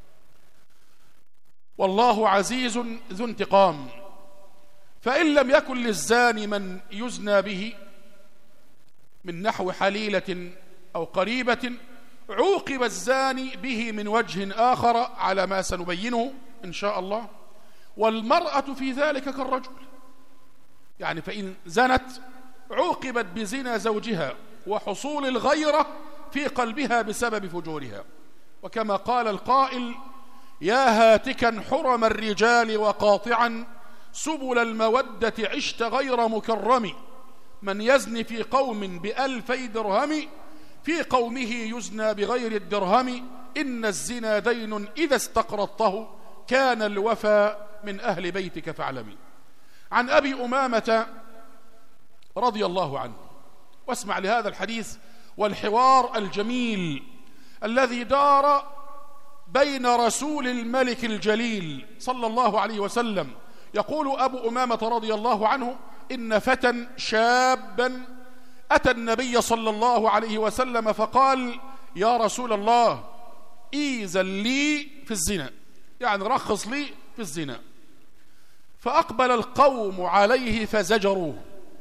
والله عزيز ذو انتقام. فإن لم يكن للزاني من يزنى به من نحو حليلة أو قريبة، عوقب الزاني به من وجه آخر على ما سنبينه إن شاء الله. والمرأة في ذلك كالرجل، يعني فإن زنت عوقبت بزنا زوجها وحصول الغيرة في قلبها بسبب فجورها. وكما قال القائل: يا هاتكا حرم الرجال وقاطعا سبل المودة عشت غير مكرم، من يزني في قوم ب2000 درهم في قومه يزنى بغير الدرهم، إن الزنا دين إذا استقرضته كان الوفى من أهل بيتك فاعلمي. عن أبي أمامة رضي الله عنه، واسمع لهذا الحديث والحوار الجميل الذي دار بين رسول الملك الجليل صلى الله عليه وسلم. يقول أبو أمامة رضي الله عنه: إن فتى شابا أتى النبي صلى الله عليه وسلم فقال: يا رسول الله إيذن لي في الزنا، يعني رخص لي في الزنا. فأقبل القوم عليه فزجروه،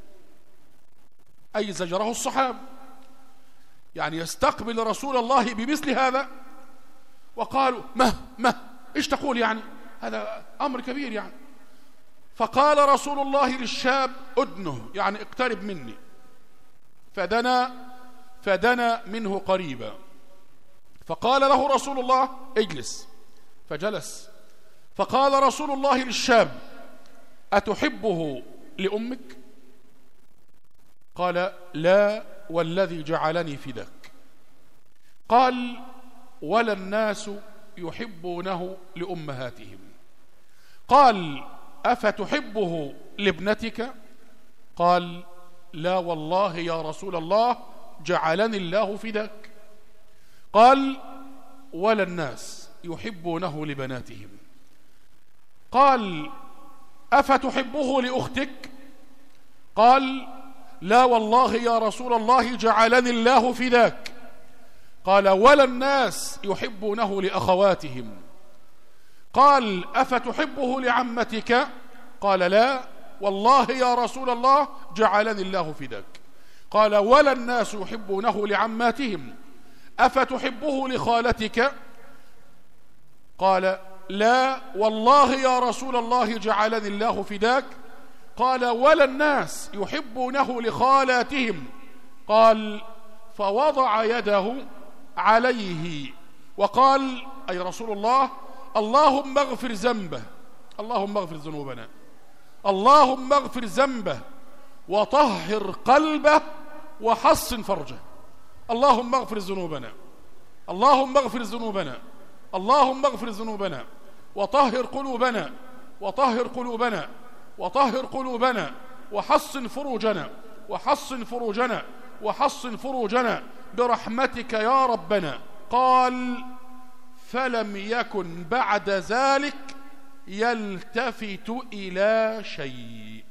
أي زجره الصحابة، يعني يستقبل رسول الله بمثل هذا. وقالوا: إيش تقول؟ يعني هذا أمر كبير يعني. فقال رسول الله للشاب: أدنه، يعني اقترب مني. فدنا منه قريبا، فقال له رسول الله: اجلس، فجلس. فقال رسول الله للشاب: أتحبه لأمك؟ قال: لا والذي جعلني فداك. قال: ولا الناس يحبونه لأمهاتهم. قال: أفتحبه لابنتك؟ قال: لا والله يا رسول الله جعلني الله فداك. قال: ولا الناس يحبونه لبناتهم. قال: أفتحبه لأختك؟ قال: لا والله يا رسول الله، جعلني الله فداك. قال: ولا الناس يحبونه لأخواتهم. قال: أفتحبه لعمتك؟ قال: لا والله يا رسول الله، جعلني الله فداك. قال: ولا الناس يحبونه لعماتهم. أفتحبه لخالتك؟ قال: لا والله يا رسول الله، جعلني الله فداك. قال: ولا الناس يحبونه لخالاتهم. قال: فوضع يده عليه وقال، أي رسول الله: اللهم اغفر ذنبه، اللهم اغفر ذنوبنا، اللهم اغفر ذنبه وطهر قلبه وحصن فرجه. اللهم اغفر ذنوبنا، اللهم اغفر ذنوبنا، اللهم اغفر ذنوبنا وطهر قلوبنا، وطهر قلوبنا، وطهر قلوبنا، وحصن فروجنا، وحصن فروجنا، وحصن فروجنا برحمتك يا ربنا. قال: فلم يكن بعد ذلك يلتفت إلى شيء.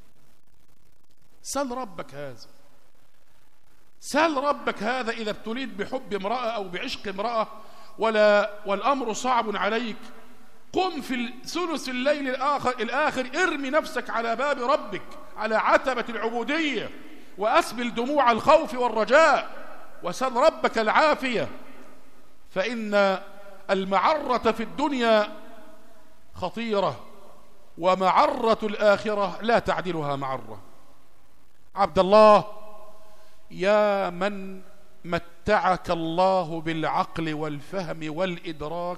سل ربك هذا، سل ربك هذا إذا ابتليت بحب امرأة أو بعشق امرأة والأمر صعب عليك، قم في ثلث الليل الآخر ارمي نفسك على باب ربك، على عتبة العبودية، وأسبل دموع الخوف والرجاء، وسل ربك العافية، فإن المعرة في الدنيا خطيرة، ومعرة الآخرة لا تعدلها معرة. عبد الله، يا من متعك الله بالعقل والفهم والإدراك،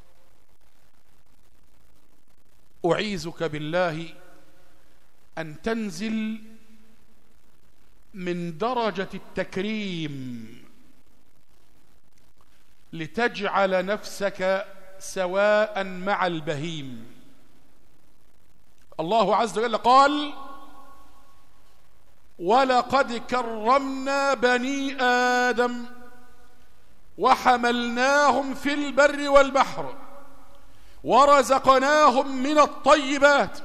أعيذك بالله أن تنزل من درجة التكريم لتجعل نفسك سواء مع البهيم. الله عز وجل قال: ولقد كرمنا بني آدم وحملناهم في البر والبحر ورزقناهم من الطيبات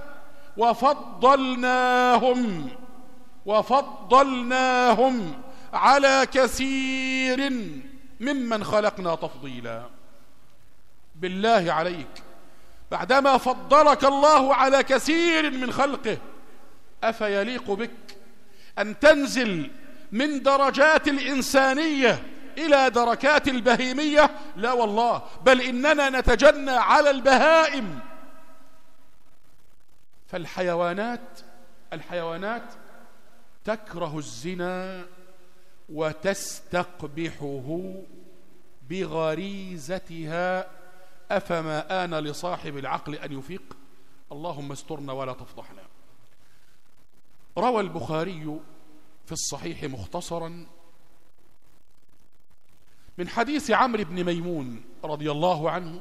وفضلناهم على كثير ممن خلقنا تفضيلا. بالله عليك، بعدما فضلك الله على كثير من خلقه، أفيليق بك أن تنزل من درجات الإنسانية إلى دركات البهيمية؟ لا والله، بل إننا نتجنى على البهائم. فالحيوانات تكره الزنا وتستقبحه بغريزتها، أفما آن لصاحب العقل أن يفيق؟ اللهم استرنا ولا تفضحنا. روى البخاري في الصحيح مختصرا من حديث عمرو بن ميمون رضي الله عنه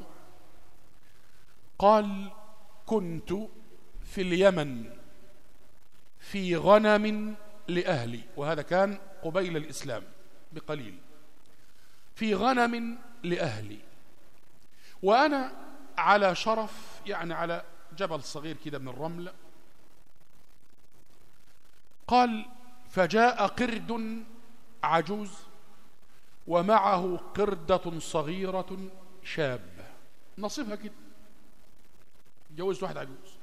قال: كنت في اليمن في غنم لأهلي، وهذا كان قبيل الإسلام بقليل، في غنم لأهلي، وأنا على شرف، يعني على جبل صغير كده من الرمل. قال: فجاء قرد عجوز ومعه قردة صغيرة شابة، نصيبها كده، جوزت واحد عجوز.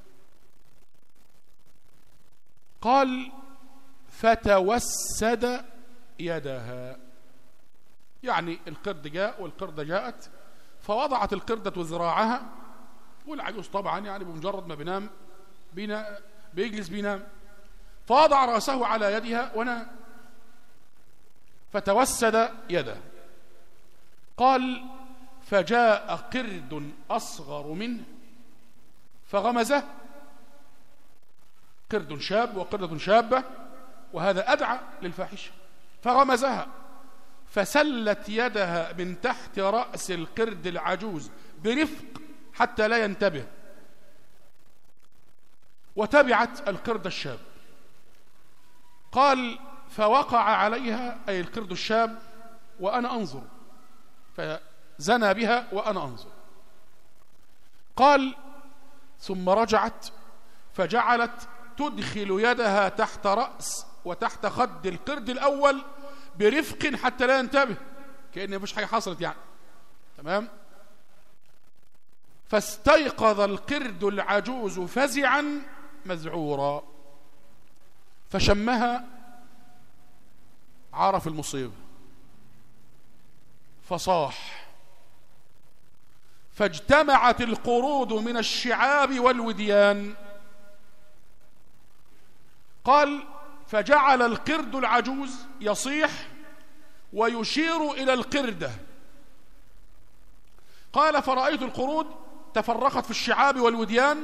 قال: فتوسد يدها، يعني القرد جاء والقردة جاءت، فوضعت القردة ذراعها، والعجوز طبعا يعني بمجرد ما بيجلس بينام، فوضع رأسه على يدها ونام، فتوسد يده. قال: فجاء قرد أصغر منه فغمزه، قرد شاب وقردة شابة، وهذا أدعى للفاحشة، فغمزها، فسلت يدها من تحت رأس القرد العجوز برفق حتى لا ينتبه، وتبعت القرد الشاب. قال: فوقع عليها، أي القرد الشاب، وأنا أنظر، فزنى بها وأنا أنظر. قال ثم رجعت فجعلت تدخل يدها تحت رأس وتحت خد القرد الأول برفق حتى لا ينتبه، كأن مفيش حاجة حصلت يعني. تمام. فاستيقظ القرد العجوز فزعا مذعورا، فشمها عرف المصيبة فصاح، فاجتمعت القرود من الشعاب والوديان. قال فجعل القرد العجوز يصيح ويشير إلى القردة. قال فرأيت القرود تفرقت في الشعاب والوديان،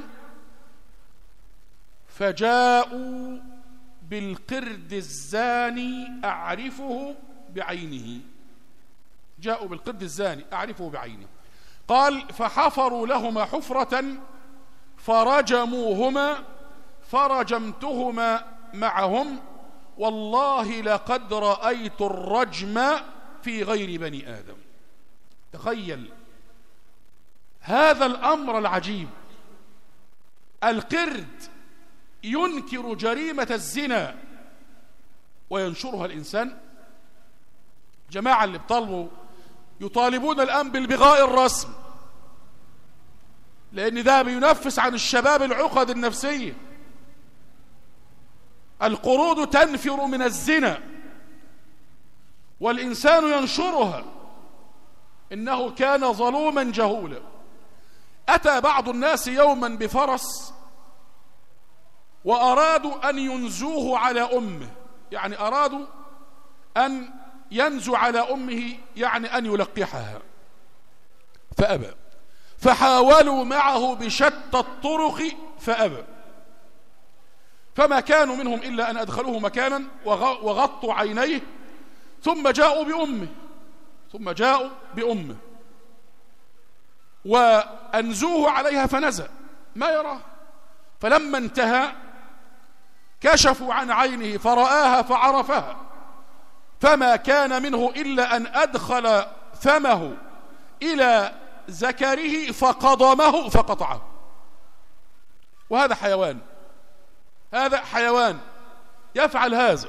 فجاءوا بالقرد الزاني أعرفه بعينه. جاءوا بالقرد الزاني أعرفه بعينه. قال فحفروا لهما حفرة فرجموهما فرجمتهما معهم، والله لقد رأيت الرجم في غير بني آدم. تخيل هذا الأمر العجيب، القرد ينكر جريمة الزنا وينشرها الإنسان. جماعة اللي يطالبون الآن بالبغاء الرسمي، لأن ده بينفس عن الشباب العقد النفسية. القرود تنفر من الزنا والإنسان ينشرها، إنه كان ظلوما جهولا. أتى بعض الناس يوما بفرس وأرادوا أن ينزوه على أمه، يعني أرادوا أن ينزو على أمه، يعني أن يلقحها، فأبى. فحاولوا معه بشتى الطرق فأبى، فما كانوا منهم إلا أن أدخلوه مكانا وغطوا عينيه، ثم جاءوا بأمه وأنزوه عليها فنزل ما يراه. فلما انتهى كشفوا عن عينه فرآها فعرفها، فما كان منه إلا أن أدخل فمه إلى ذكره فقضمه فقطعه. وهذا حيوان، هذا حيوان يفعل هذا.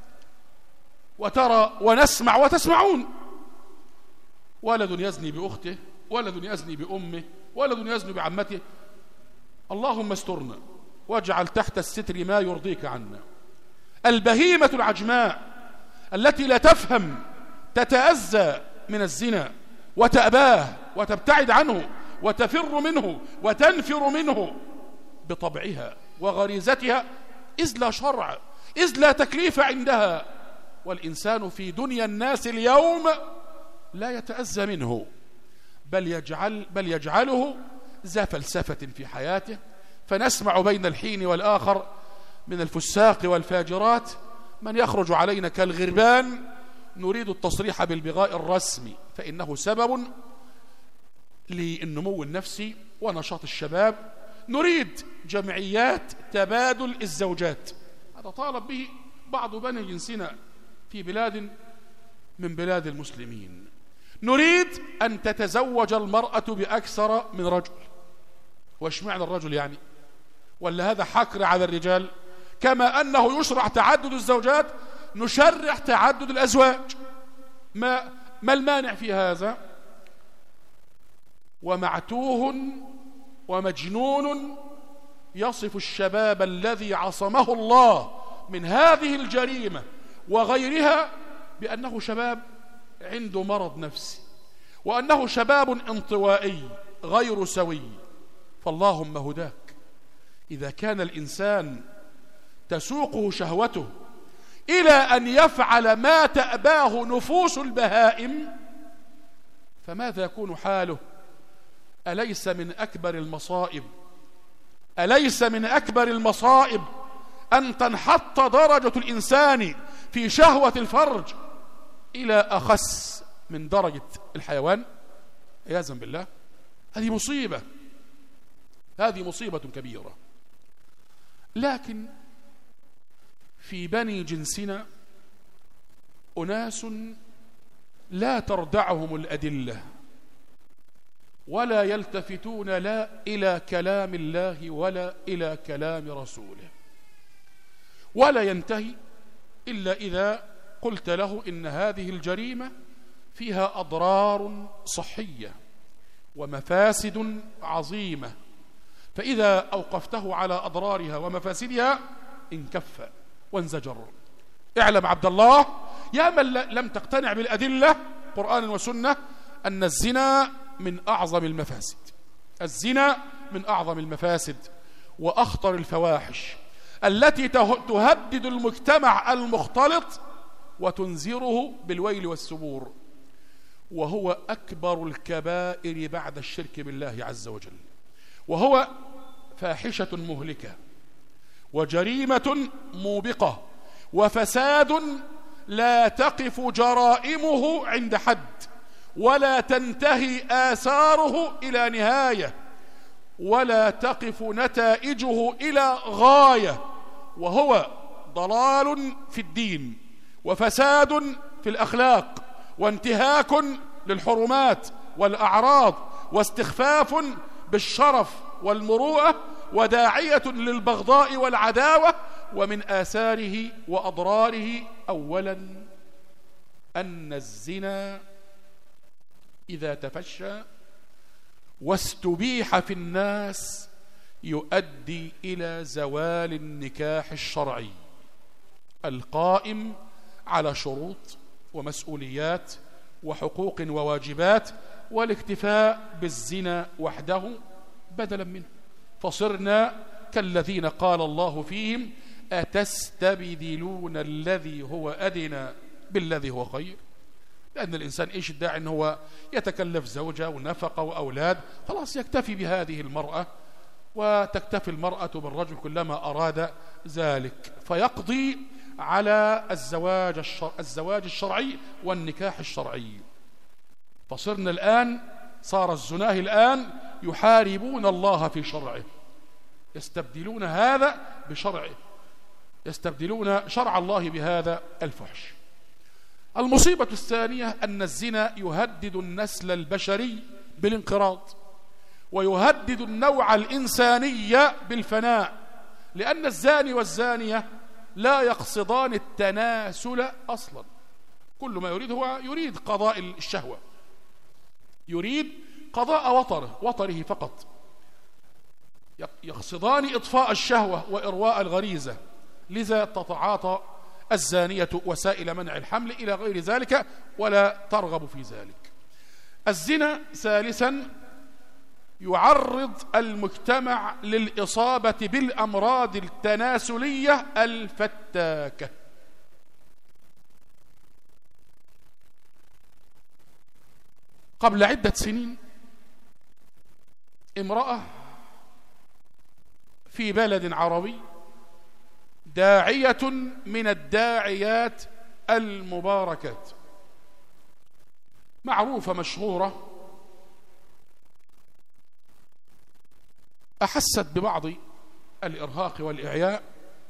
وترى ونسمع وتسمعون ولد يزني بأخته، ولد يزني بأمه، ولد يزني بعمته. اللهم استرنا واجعل تحت الستر ما يرضيك عنا. البهيمة العجماء التي لا تفهم تتأذى من الزنا وتأباه وتبتعد عنه وتفر منه وتنفر منه بطبعها وغريزتها، إذ لا شرع، إذ لا تكليف عندها. والإنسان في دنيا الناس اليوم لا يتأذى منه، بل يجعله ذا فلسفة في حياته. فنسمع بين الحين والآخر من الفساق والفاجرات من يخرج علينا كالغربان. نريد التصريح بالبغاء الرسمي، فإنه سبب للنمو النفسي ونشاط الشباب. نريد جمعيات تبادل الزوجات، هذا طالب به بعض بني جنسنا في بلاد من بلاد المسلمين. نريد أن تتزوج المرأة بأكثر من رجل. وإيش معنى الرجل يعني؟ ولا هذا حكر على الرجال؟ كما أنه يشرع تعدد الزوجات نشرع تعدد الأزواج. ما المانع في هذا؟ ومعتوه ومجنون يصف الشباب الذي عصمه الله من هذه الجريمة وغيرها بأنه شباب عنده مرض نفسي، وأنه شباب انطوائي غير سوي. فاللهم هداك. إذا كان الإنسان تسوقه شهوته إلى أن يفعل ما تأباه نفوس البهائم، فماذا يكون حاله؟ أليس من أكبر المصائب أن تنحط درجة الإنسان في شهوة الفرج إلى أخس من درجة الحيوان؟ عياذا بالله. هذه مصيبة كبيرة. لكن في بني جنسنا أناس لا تردعهم الأدلة ولا يلتفتون لا إلى كلام الله ولا إلى كلام رسوله، ولا ينتهي إلا إذا قلت له إن هذه الجريمة فيها أضرار صحية ومفاسد عظيمة، فإذا أوقفته على أضرارها ومفاسدها انكف وانزجر. اعلم عبد الله يا من لم تقتنع بالأدلة قرآن وسنة أن الزنا من أعظم المفاسد. الزنا من أعظم المفاسد وأخطر الفواحش التي تهدد المجتمع المختلط وتنذره بالويل والسبور، وهو أكبر الكبائر بعد الشرك بالله عز وجل، وهو فاحشة مهلكة وجريمة موبقة وفساد لا تقف جرائمه عند حد ولا تنتهي آثاره إلى نهاية ولا تقف نتائجه إلى غاية، وهو ضلال في الدين وفساد في الأخلاق وانتهاك للحرمات والأعراض واستخفاف بالشرف والمروءة وداعية للبغضاء والعداوة. ومن آثاره وأضراره أولا أن الزنا إذا تفشى واستبيح في الناس يؤدي إلى زوال النكاح الشرعي القائم على شروط ومسؤوليات وحقوق وواجبات، والاكتفاء بالزنا وحده بدلا منه، فصرنا كالذين قال الله فيهم أتستبدلون الذي هو أدنى بالذي هو خير. لأن الإنسان إيش الداعي أنه هو يتكلف زوجة ونفقة وأولاد، خلاص يكتفي بهذه المرأة وتكتفي المرأة بالرجل كلما أراد ذلك، فيقضي على الزواج الشرعي والنكاح الشرعي. فصرنا الآن صار الزناه الآن يحاربون الله في شرعه، يستبدلون هذا بشرعه، يستبدلون شرع الله بهذا الفحش. المصيبة الثانية أن الزنا يهدد النسل البشري بالانقراض ويهدد النوع الإنساني بالفناء، لأن الزاني والزانية لا يقصدان التناسل أصلا، كل ما يريد هو يريد قضاء الشهوة، يريد قضاء وطره فقط، يقصدان إطفاء الشهوة وإرواء الغريزة، لذا تتعاطى الزانية وسائل منع الحمل إلى غير ذلك ولا ترغب في ذلك. الزنا ثالثا يعرض المجتمع للإصابة بالأمراض التناسلية الفتاكة. قبل عدة سنين امرأة في بلد عربي داعية من الداعيات المباركات معروفة مشهورة، أحست ببعض الإرهاق والإعياء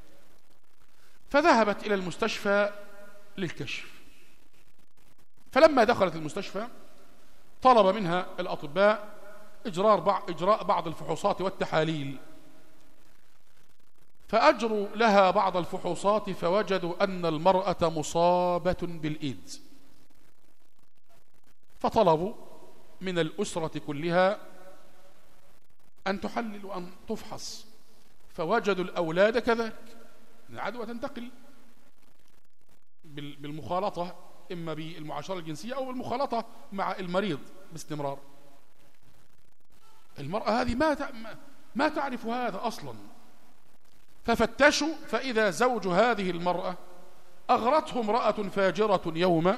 فذهبت إلى المستشفى للكشف. فلما دخلت المستشفى طلب منها الأطباء إجراء بعض الفحوصات والتحاليل، فأجروا لها بعض الفحوصات فوجدوا أن المرأة مصابة بالإيدز، فطلبوا من الأسرة كلها أن تحلل وأن تفحص، فوجدوا الأولاد كذلك، العدوى تنتقل بالمخالطة، إما بالمعاشرة الجنسية أو بالمخالطة مع المريض باستمرار. المرأة هذه ما تعرف هذا أصلا، ففتشوا فإذا زوج هذه المرأة أغرته امرأة فاجرة يوما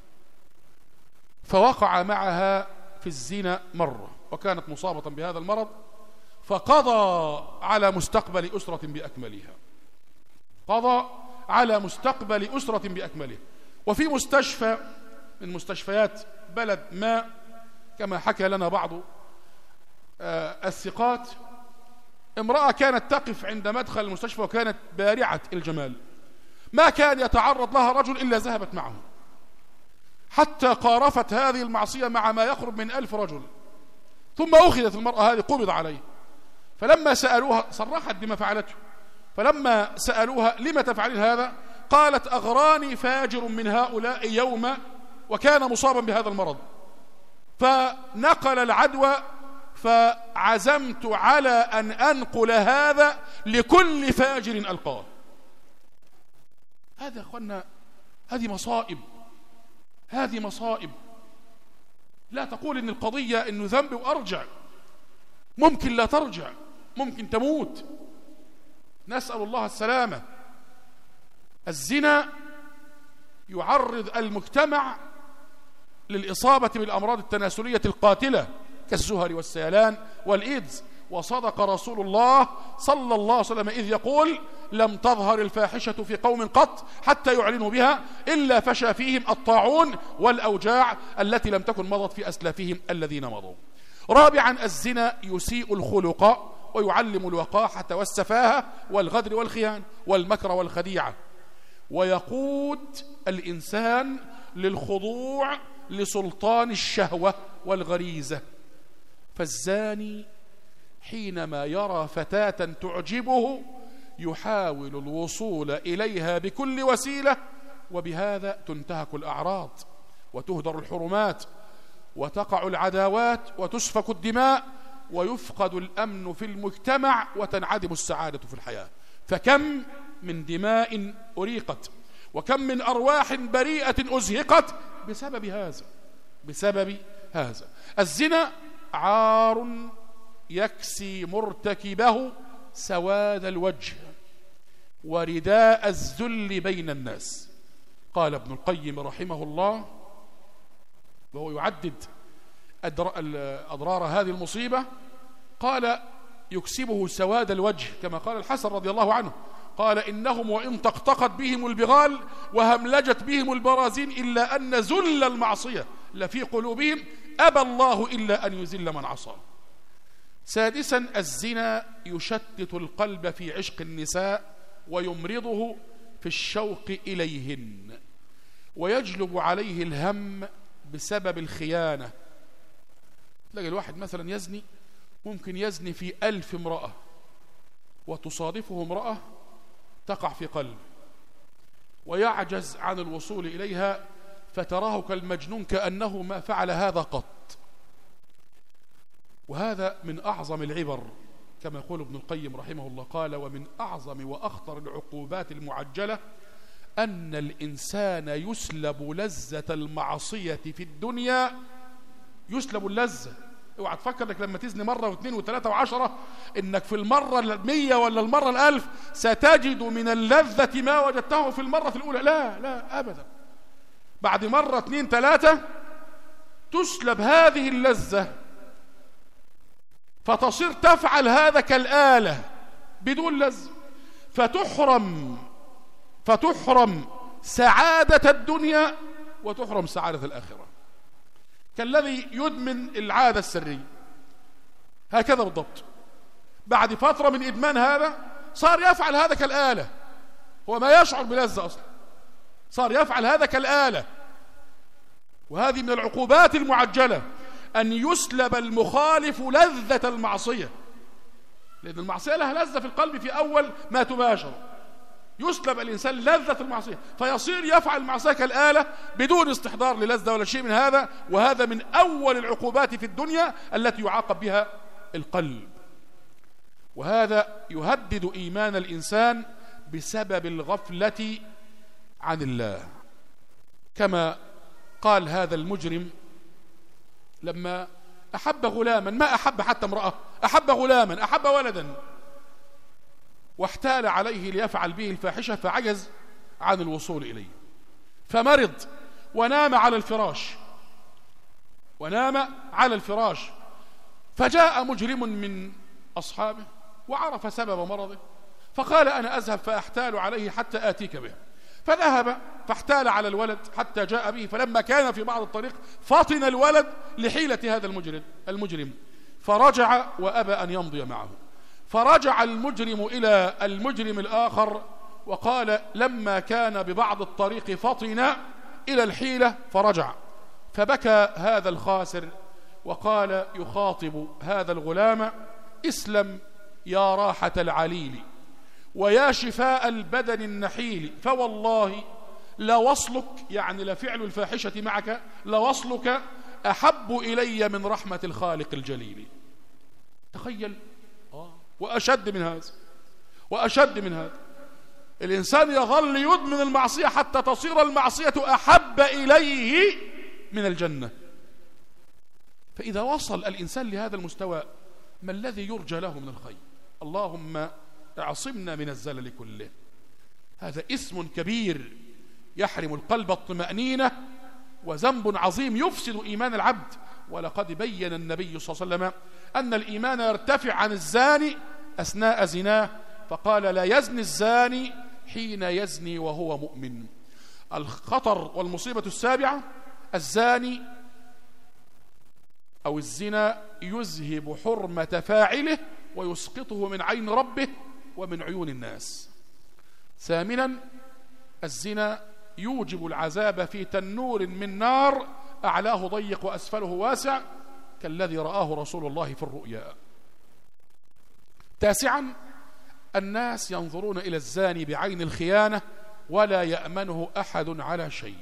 فوقع معها في الزنا مرة وكانت مصابة بهذا المرض، فقضى على مستقبل أسرة بأكملها، قضى على مستقبل أسرة بأكملها. وفي مستشفى من مستشفيات بلد ما كما حكى لنا بعض الثقات، امرأة كانت تقف عند مدخل المستشفى وكانت بارعة الجمال، ما كان يتعرض لها رجل إلا ذهبت معه، حتى قارفت هذه المعصية مع ما يقرب من 1000 رجل، ثم أخذت المرأة هذه قبض عليه. فلما سألوها صرحت بما فعلته، فلما سألوها لما تفعلين هذا قالت أغراني فاجر من هؤلاء يوما وكان مصابا بهذا المرض فنقل العدوى، فعزمت على أن أنقل هذا لكل فاجر ألقاه. هذا يا أخوانا هذه مصائب، هذه مصائب. لا تقول إن القضية إنه ذنب وأرجع، ممكن لا ترجع، ممكن تموت، نسأل الله السلامة. الزنا يعرض المجتمع للإصابة بالأمراض التناسلية القاتلة كالزهر والسيلان والإيدز. وصدق رسول الله صلى الله عليه وسلم إذ يقول لم تظهر الفاحشة في قوم قط حتى يعلنوا بها إلا فشى فيهم الطاعون والأوجاع التي لم تكن مضت في أسلافهم الذين مضوا. رابعا الزنا يسيء الخلق ويعلم الوقاحة والسفاهة والغدر والخيانة والمكر والخديعة، ويقود الإنسان للخضوع لسلطان الشهوة والغريزة. فالزاني حينما يرى فتاة تعجبه يحاول الوصول إليها بكل وسيلة، وبهذا تنتهك الأعراض وتهدر الحرمات وتقع العداوات وتسفك الدماء ويفقد الأمن في المجتمع وتنعدم السعادة في الحياة. فكم من دماء أريقت وكم من أرواح بريئة أزهقت بسبب هذا، بسبب هذا. الزنا عار يكسي مرتكبه سواد الوجه ورداء الذل بين الناس. قال ابن القيم رحمه الله وهو يعدد أضرار هذه المصيبة، قال يكسبه سواد الوجه كما قال الحسن رضي الله عنه، قال إنهم وإن طقطقت بهم البغال وهملجت بهم البرازين إلا أن ذل المعصية لفي قلوبهم أبى الله إلا أن يذل من عصى. سادسا الزنا يشتت القلب في عشق النساء ويمرضه في الشوق إليهن ويجلب عليه الهم بسبب الخيانة. تلاقي الواحد مثلا يزني، ممكن يزني في 1000 امرأة وتصادفه امرأة تقع في قلبه ويعجز عن الوصول إليها فتراه كالمجنون كأنه ما فعل هذا قط. وهذا من أعظم العبر كما يقول ابن القيم رحمه الله، قال ومن أعظم وأخطر العقوبات المعجلة أن الإنسان يسلب لذة المعصية في الدنيا، يسلب اللذة. اوعى تفكر انك لما تزني مرة واثنين وثلاثة وعشرة انك في المرة 100 ولا المرة 1000 ستجد من اللذة ما وجدته في المرة الأولى. لا لا أبدا، بعد مرة 2 3 تسلب هذه اللذة فتصير تفعل هذا كالآلة بدون لذة، فتحرم سعادة الدنيا وتحرم سعادة الآخرة. كالذي يدمن العادة السرية هكذا بالضبط، بعد فترة من إدمان هذا صار يفعل هذا كالآلة، هو ما يشعر بلذة أصلا، صار يفعل هذا كالآلة. وهذه من العقوبات المعجلة أن يسلب المخالف لذة المعصية، لأن المعصية لها لذة في القلب في أول ما تباشر، يسلب الإنسان لذة المعصية فيصير يفعل المعصية كالآلة بدون استحضار للذة ولا شيء من هذا. وهذا من أول العقوبات في الدنيا التي يعاقب بها القلب. وهذا يهدد إيمان الإنسان بسبب الغفلة عن الله، كما قال هذا المجرم لما أحب غلاما، ما أحب حتى امرأة، أحب غلاما، أحب ولدا، واحتال عليه ليفعل به الفاحشة فعجز عن الوصول إليه فمرض ونام على الفراش، فجاء مجرم من أصحابه وعرف سبب مرضه فقال أنا أذهب فأحتال عليه حتى آتيك به. فذهب فاحتال على الولد حتى جاء به، فلما كان في بعض الطريق فطن الولد لحيلة هذا المجرم فرجع وأبى أن يمضي معه. فرجع المجرم إلى المجرم الآخر وقال لما كان ببعض الطريق فطن إلى الحيلة فرجع. فبكى هذا الخاسر وقال يخاطب هذا الغلام: اسلم يا راحة العليل ويا شفاء البدن النحيل، فوالله لوصلك، يعني لفعل الفاحشة معك، لوصلك أحب إلي من رحمة الخالق الجليل. تخيل. وأشد من هذا، وأشد من هذا، الإنسان يظل يدمن المعصية حتى تصير المعصية أحب إليه من الجنة. فإذا وصل الإنسان لهذا المستوى ما الذي يرجى له من الخير؟ اللهم اعصمنا من الزلل كله. هذا اسم كبير يحرم القلب الطمأنينة، وذنب عظيم يفسد إيمان العبد. ولقد بين النبي صلى الله عليه وسلم أن الإيمان يرتفع عن الزاني أثناء زناه، فقال: لا يزني الزاني حين يزني وهو مؤمن. الخطر والمصيبة السابعة: الزاني أو الزنا يذهب حرمة فاعله ويسقطه من عين ربه ومن عيون الناس. ثامنا: الزنا يوجب العذاب في تنور من نار أعلاه ضيق وأسفله واسع، كالذي رآه رسول الله في الرؤيا. تاسعا: الناس ينظرون إلى الزاني بعين الخيانة ولا يأمنه أحد على شيء.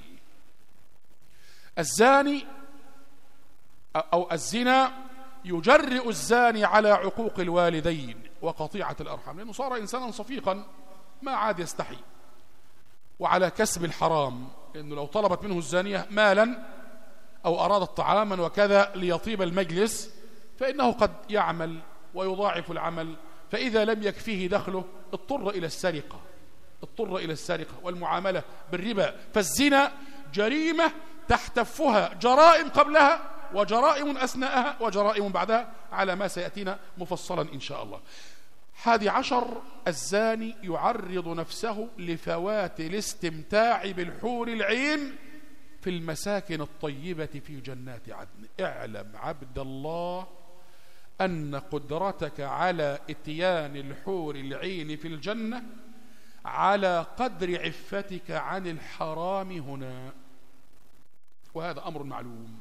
الزاني أو الزنا يجرئ الزاني على عقوق الوالدين وقطيعة الأرحام، لأنه صار إنسانا صفيقا ما عاد يستحي، وعلى كسب الحرام، لأنه لو طلبت منه الزانية مالا أو أرادت طعاما وكذا ليطيب المجلس فإنه قد يعمل ويضاعف العمل، فإذا لم يكفيه دخله اضطر إلى السرقة والمعاملة بالربا. فالزنا جريمة تحتفها جرائم قبلها وجرائم أثناءها وجرائم بعدها، على ما سيأتينا مفصلا إن شاء الله. 11: الزاني يعرض نفسه لفوات الاستمتاع بالحور العين في المساكن الطيبة في جنات عدن. اعلم عبد الله أن قدرتك على إتيان الحور العين في الجنة على قدر عفتك عن الحرام هنا، وهذا أمر معلوم.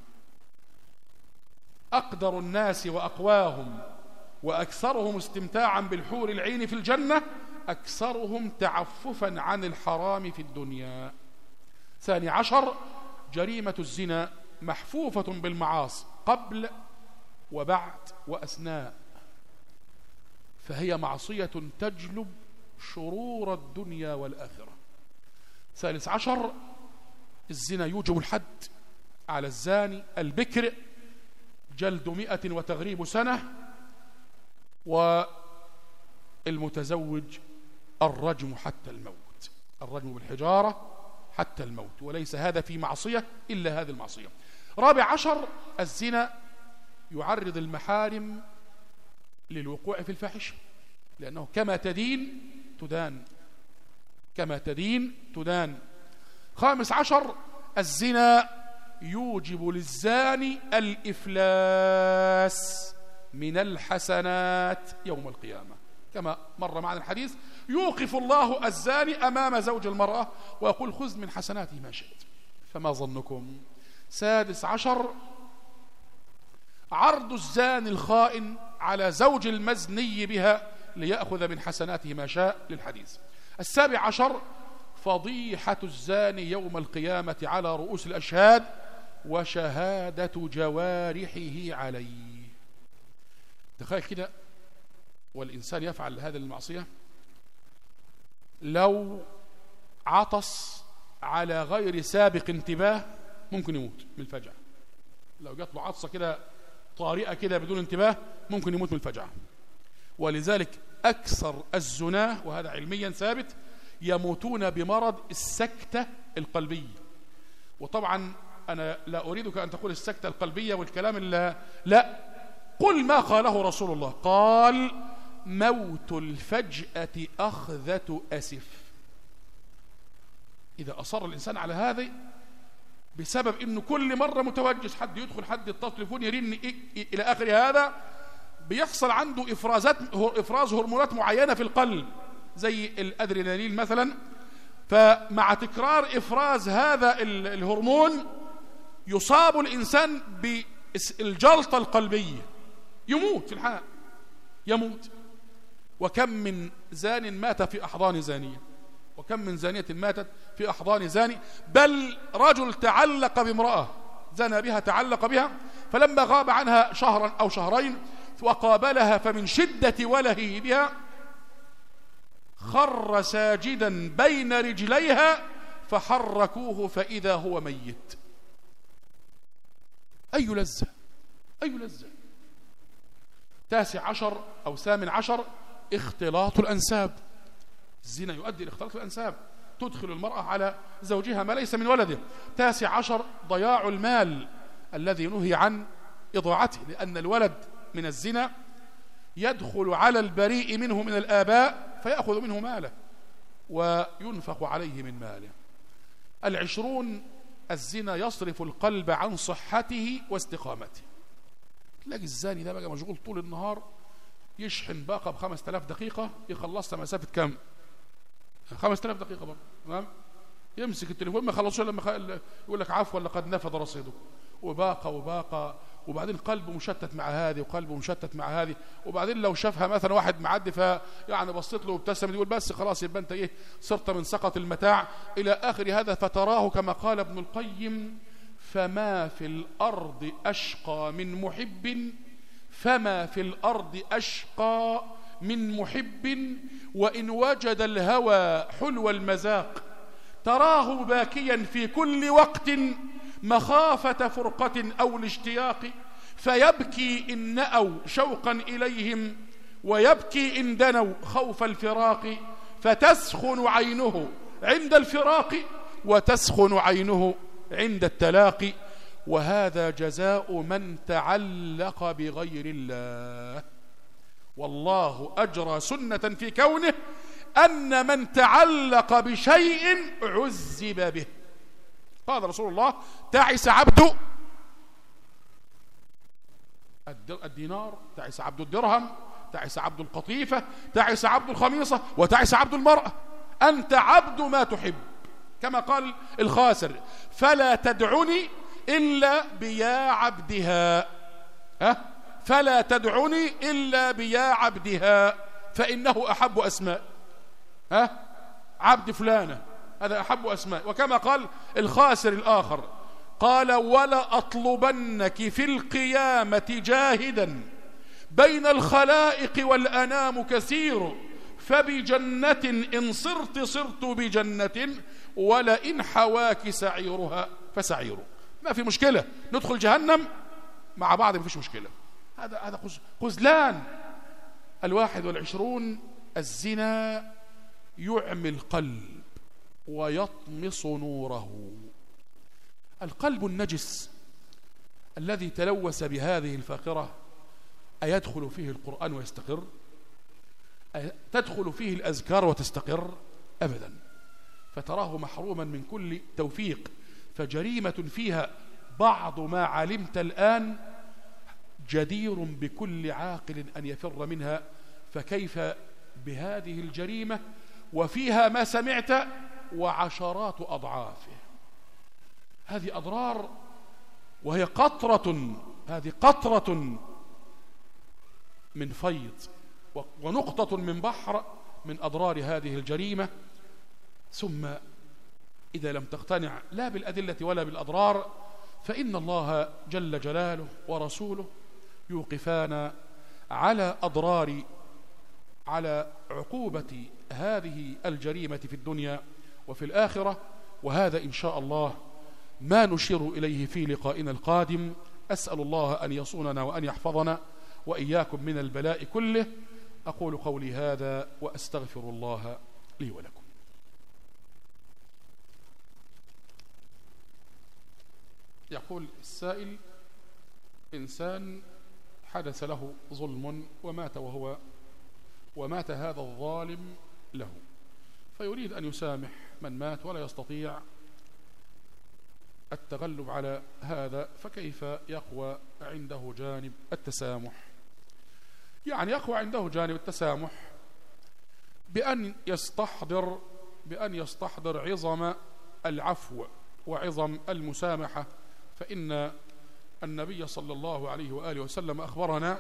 أقدر الناس وأقواهم وأكثرهم استمتاعا بالحور العين في الجنة أكثرهم تعففا عن الحرام في الدنيا. 12: جريمة الزنا محفوفة بالمعاصي قبل وبعد وأثناء، فهي معصية تجلب شرور الدنيا والآخرة. 13: الزنا يوجب الحد على الزاني البكر، جلد 100 وتغريب سنة، والمتزوج الرجم حتى الموت، الرجم بالحجارة حتى الموت، وليس هذا في معصية إلا هذه المعصية. 14: الزنا يعرض المحارم للوقوع في الفاحشة، لأنه كما تدين تدان، كما تدين تدان. 15: الزنا يوجب للزاني الإفلاس من الحسنات يوم القيامة، كما مر معنا الحديث: يوقف الله الزاني أمام زوج المرأة ويقول: خذ من حسناتي ما شئت. فما ظنكم؟ 16: عرض الزاني الخائن على زوج المزني بها ليأخذ من حسناته ما شاء، للحديث. 17: فضيحة الزاني يوم القيامة على رؤوس الأشهاد وشهادة جوارحه عليه. تخيل كده، والإنسان يفعل هذه المعصية، لو عطس على غير سابق انتباه ممكن يموت من الفجعة. لو جات له عطسة كده طارئة كده بدون انتباه ممكن يموت من الفجعة. ولذلك أكثر الزناه، وهذا علميا ثابت، يموتون بمرض السكتة القلبية. وطبعا أنا لا أريدك أن تقول السكتة القلبية والكلام اللي لا، قل ما قاله رسول الله، قال: موت الفجأة أخذة أسف. إذا أصر الإنسان على هذا بسبب إنه كل مرة متوجس، حد يدخل، حد يتصل تليفون يرن إلى آخر هذا، بيحصل عنده إفراز هرمونات معينة في القلب زي الأدرينالين مثلا. فمع تكرار إفراز هذا الهرمون يصاب الإنسان الجلطة القلبية يموت في الحال، يموت. وكم من زان مات في أحضان زانية، وكم من زانية ماتت في أحضان زاني، بل رجل تعلق بامرأة زنى بها، تعلق بها، فلما غاب عنها شهرا أو شهرين وقابلها فمن شدة ولهه بها خر ساجدا بين رجليها فحركوه فإذا هو ميت. أي لذة، أي لذة. 19 أو 18 اختلاط الأنساب. الزنا يؤدي إلى اختلاط الأنساب، تدخل المرأة على زوجها ما ليس من ولده. 19 ضياع المال الذي نهي عن إضاعته، لأن الولد من الزنا يدخل على البريء منه من الآباء فيأخذ منه ماله وينفق عليه من ماله. 20 الزنا يصرف القلب عن صحته واستقامته. تلاقي الزاني ده بقى مشغول طول النهار، يشحن باقة ب5000 دقيقة يخلصها مسافة كم؟ 5000 دقيقة برضه، تمام؟ يمسك التليفون ما خلصش لما يقول لك عفوا لقد نفذ رصيده، وباقة وباقة، وبعدين قلبه مشتت مع هذه وقلبه مشتت مع هذه، وبعدين لو شافها مثلا واحد معدي فيعني بصيت له وابتسم يقول بس خلاص يبقى انت ايه صرت من سقط المتاع الى اخر هذا. فتراه كما قال ابن القيم: فما في الارض اشقى من محب، فما في الارض اشقى من محب وان وجد الهوى حلو المذاق، تراه باكيا في كل وقت مخافة فرقة أو الاشتياق، فيبكي إن نأوا شوقا إليهم ويبكي إن دنوا خوف الفراق، فتسخن عينه عند الفراق وتسخن عينه عند التلاقي، وهذا جزاء من تعلق بغير الله. والله أجرى سنة في كونه أن من تعلق بشيء عذب به. قال رسول الله: تعس عبد الدينار، تعس عبد الدرهم، تعس عبد القطيفة، تعس عبد الخميصة، وتعس عبد المرأة. أنت عبد ما تحب، كما قال الخاسر: فلا تدعني إلا بيا عبدها، فلا تدعني إلا بيا عبدها فإنه أحب أسماء، عبد فلانة هذا أحب أسماء. وكما قال الخاسر الآخر قال: ولا أطلبنك في القيامة جاهدا بين الخلائق والأنام كثير، فبجنة إن صرت بجنة، ولئن حواك سعيرها فسعير. ما في مشكلة ندخل جهنم مع بعض، ما فيش مشكلة. هذا خذلان. 21 الزنا يعمي القلب ويطمس نوره. القلب النجس الذي تلوث بهذه الفاقرة أيدخل فيه القرآن ويستقر؟ تدخل فيه الأذكار وتستقر؟ أبدا. فتراه محروما من كل توفيق. فجريمة فيها بعض ما علمت الآن جدير بكل عاقل أن يفر منها، فكيف بهذه الجريمة وفيها ما سمعت وعشرات أضعافه؟ هذه أضرار، وهي قطرة، هذه قطرة من فيض ونقطة من بحر من أضرار هذه الجريمة. ثم إذا لم تقتنع لا بالأدلة ولا بالأضرار، فإن الله جل جلاله ورسوله يوقفان على أضرار، على عقوبة هذه الجريمة في الدنيا وفي الآخرة. وهذا إن شاء الله ما نشير إليه في لقائنا القادم. أسأل الله أن يصوننا وأن يحفظنا وإياكم من البلاء كله. أقول قولي هذا وأستغفر الله لي ولكم. يقول السائل: إنسان حدث له ظلم ومات هذا الظالم له، فيريد أن يسامح من مات ولا يستطيع التغلب على هذا، فكيف يقوى عنده جانب التسامح؟ يعني يقوى عنده جانب التسامح بأن يستحضر عظم العفو وعظم المسامحة، فإن النبي صلى الله عليه وآله وسلم أخبرنا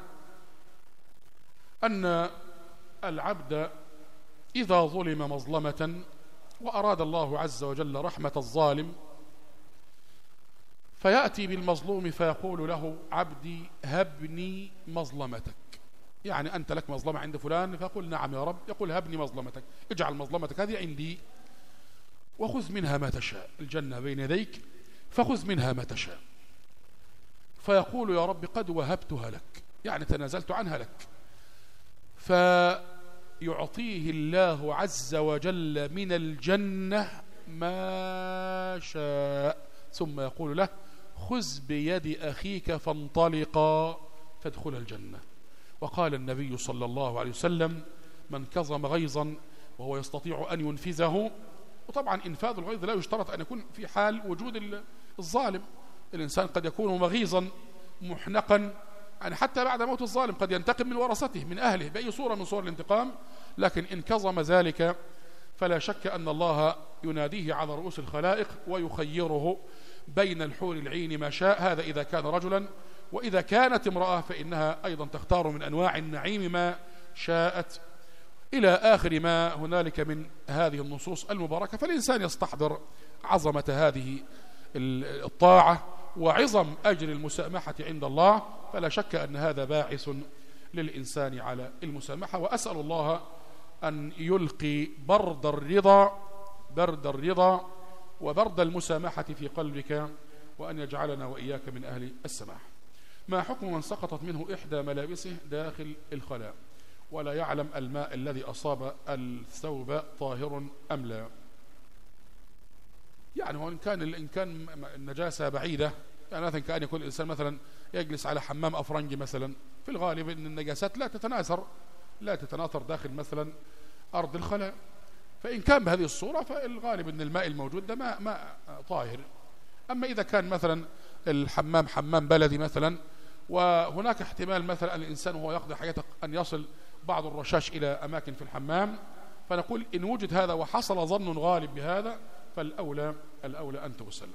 أن العبد إذا ظلم مظلمة وأراد الله عز وجل رحمة الظالم فيأتي بالمظلوم فيقول له: عبدي هبني مظلمتك، يعني أنت لك مظلمة عند فلان، فيقول: نعم يا رب. يقول: هبني مظلمتك، اجعل مظلمتك هذه عندي وخذ منها ما تشاء، الجنة بين يديك فخذ منها ما تشاء. فيقول: يا رب قد وهبتها لك، يعني تنازلت عنها لك. فيعطيه الله عز وجل من الجنة ما شاء، ثم يقول له: خذ بيد أخيك فانطلقا فادخل الجنة. وقال النبي صلى الله عليه وسلم: من كظم غيظا وهو يستطيع أن ينفذه، وطبعا إنفاذ الغيظ لا يشترط أن يكون في حال وجود الظالم، الإنسان قد يكون مغيظا محنقا، يعني حتى بعد موت الظالم قد ينتقم من ورثته من أهله بأي صورة من صور الانتقام، لكن إن كظم ذلك فلا شك أن الله يناديه على رؤوس الخلائق ويخيره بين الحور العين ما شاء. هذا إذا كان رجلا، وإذا كانت امرأة فإنها أيضا تختار من أنواع النعيم ما شاءت، إلى آخر ما هنالك من هذه النصوص المباركة. فالإنسان يستحضر عظمة هذه الطاعة وعظم أجر المسامحة عند الله، فلا شك أن هذا باعث للإنسان على المسامحة. وأسأل الله أن يلقي برد الرضا وبرد المسامحة في قلبك، وأن يجعلنا وإياك من أهل السماح. ما حكم من سقطت منه إحدى ملابسه داخل الخلاء ولا يعلم الماء الذي أصاب الثوب طاهر أم لا؟ يعني هو إن كان النجاسة بعيدة، يعني مثلا كأن يكون الإنسان مثلا يجلس على حمام أفرنجي مثلا، في الغالب أن النجاسات لا تتناثر داخل مثلا أرض الخلاء، فإن كان بهذه الصورة فالغالب أن الماء الموجود ده ماء طاهر. أما إذا كان مثلا الحمام حمام بلدي مثلا، وهناك احتمال مثلا الإنسان وهو يقضي حياته أن يصل بعض الرشاش إلى أماكن في الحمام، فنقول إن وجد هذا وحصل ظن غالب بهذا فالأولى أن تغسل.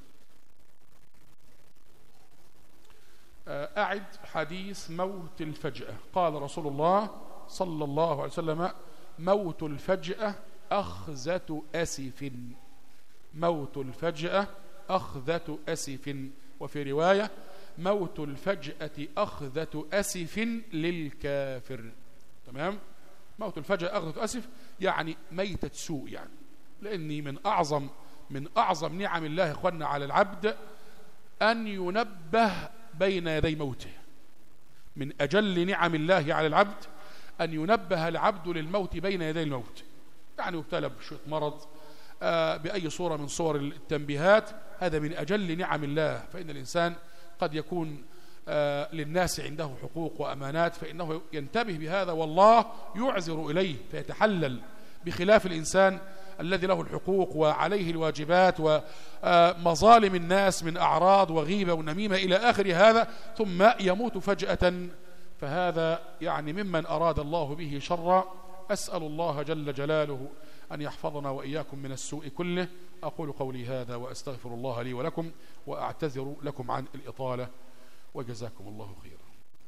أعد حديث موت الفجأة. قال رسول الله صلى الله عليه وسلم: موت الفجأة أخذة أسف. موت الفجأة أخذة أسف. وفي رواية: موت الفجأة أخذة أسف للكافر. تمام؟ موت الفجأة أخذة أسف يعني ميتة سوء، يعني لأني من أعظم نعم الله إخواننا على العبد أن ينبه بين يدي موته. من أجل نعم الله على العبد أن ينبه العبد للموت بين يدي الموت، يعني يبتلى بشيء مرض بأي صورة من صور التنبيهات، هذا من أجل نعم الله. فإن الإنسان قد يكون للناس عنده حقوق وأمانات، فإنه ينتبه بهذا والله يعذر إليه فيتحلل، بخلاف الإنسان الذي له الحقوق وعليه الواجبات ومظالم الناس من أعراض وغيبة ونميمة إلى آخر هذا، ثم يموت فجأة، فهذا يعني ممن أراد الله به شرا. أسأل الله جل جلاله أن يحفظنا وإياكم من السوء كله. أقول قولي هذا وأستغفر الله لي ولكم، وأعتذر لكم عن الإطالة، وجزاكم الله خيرا.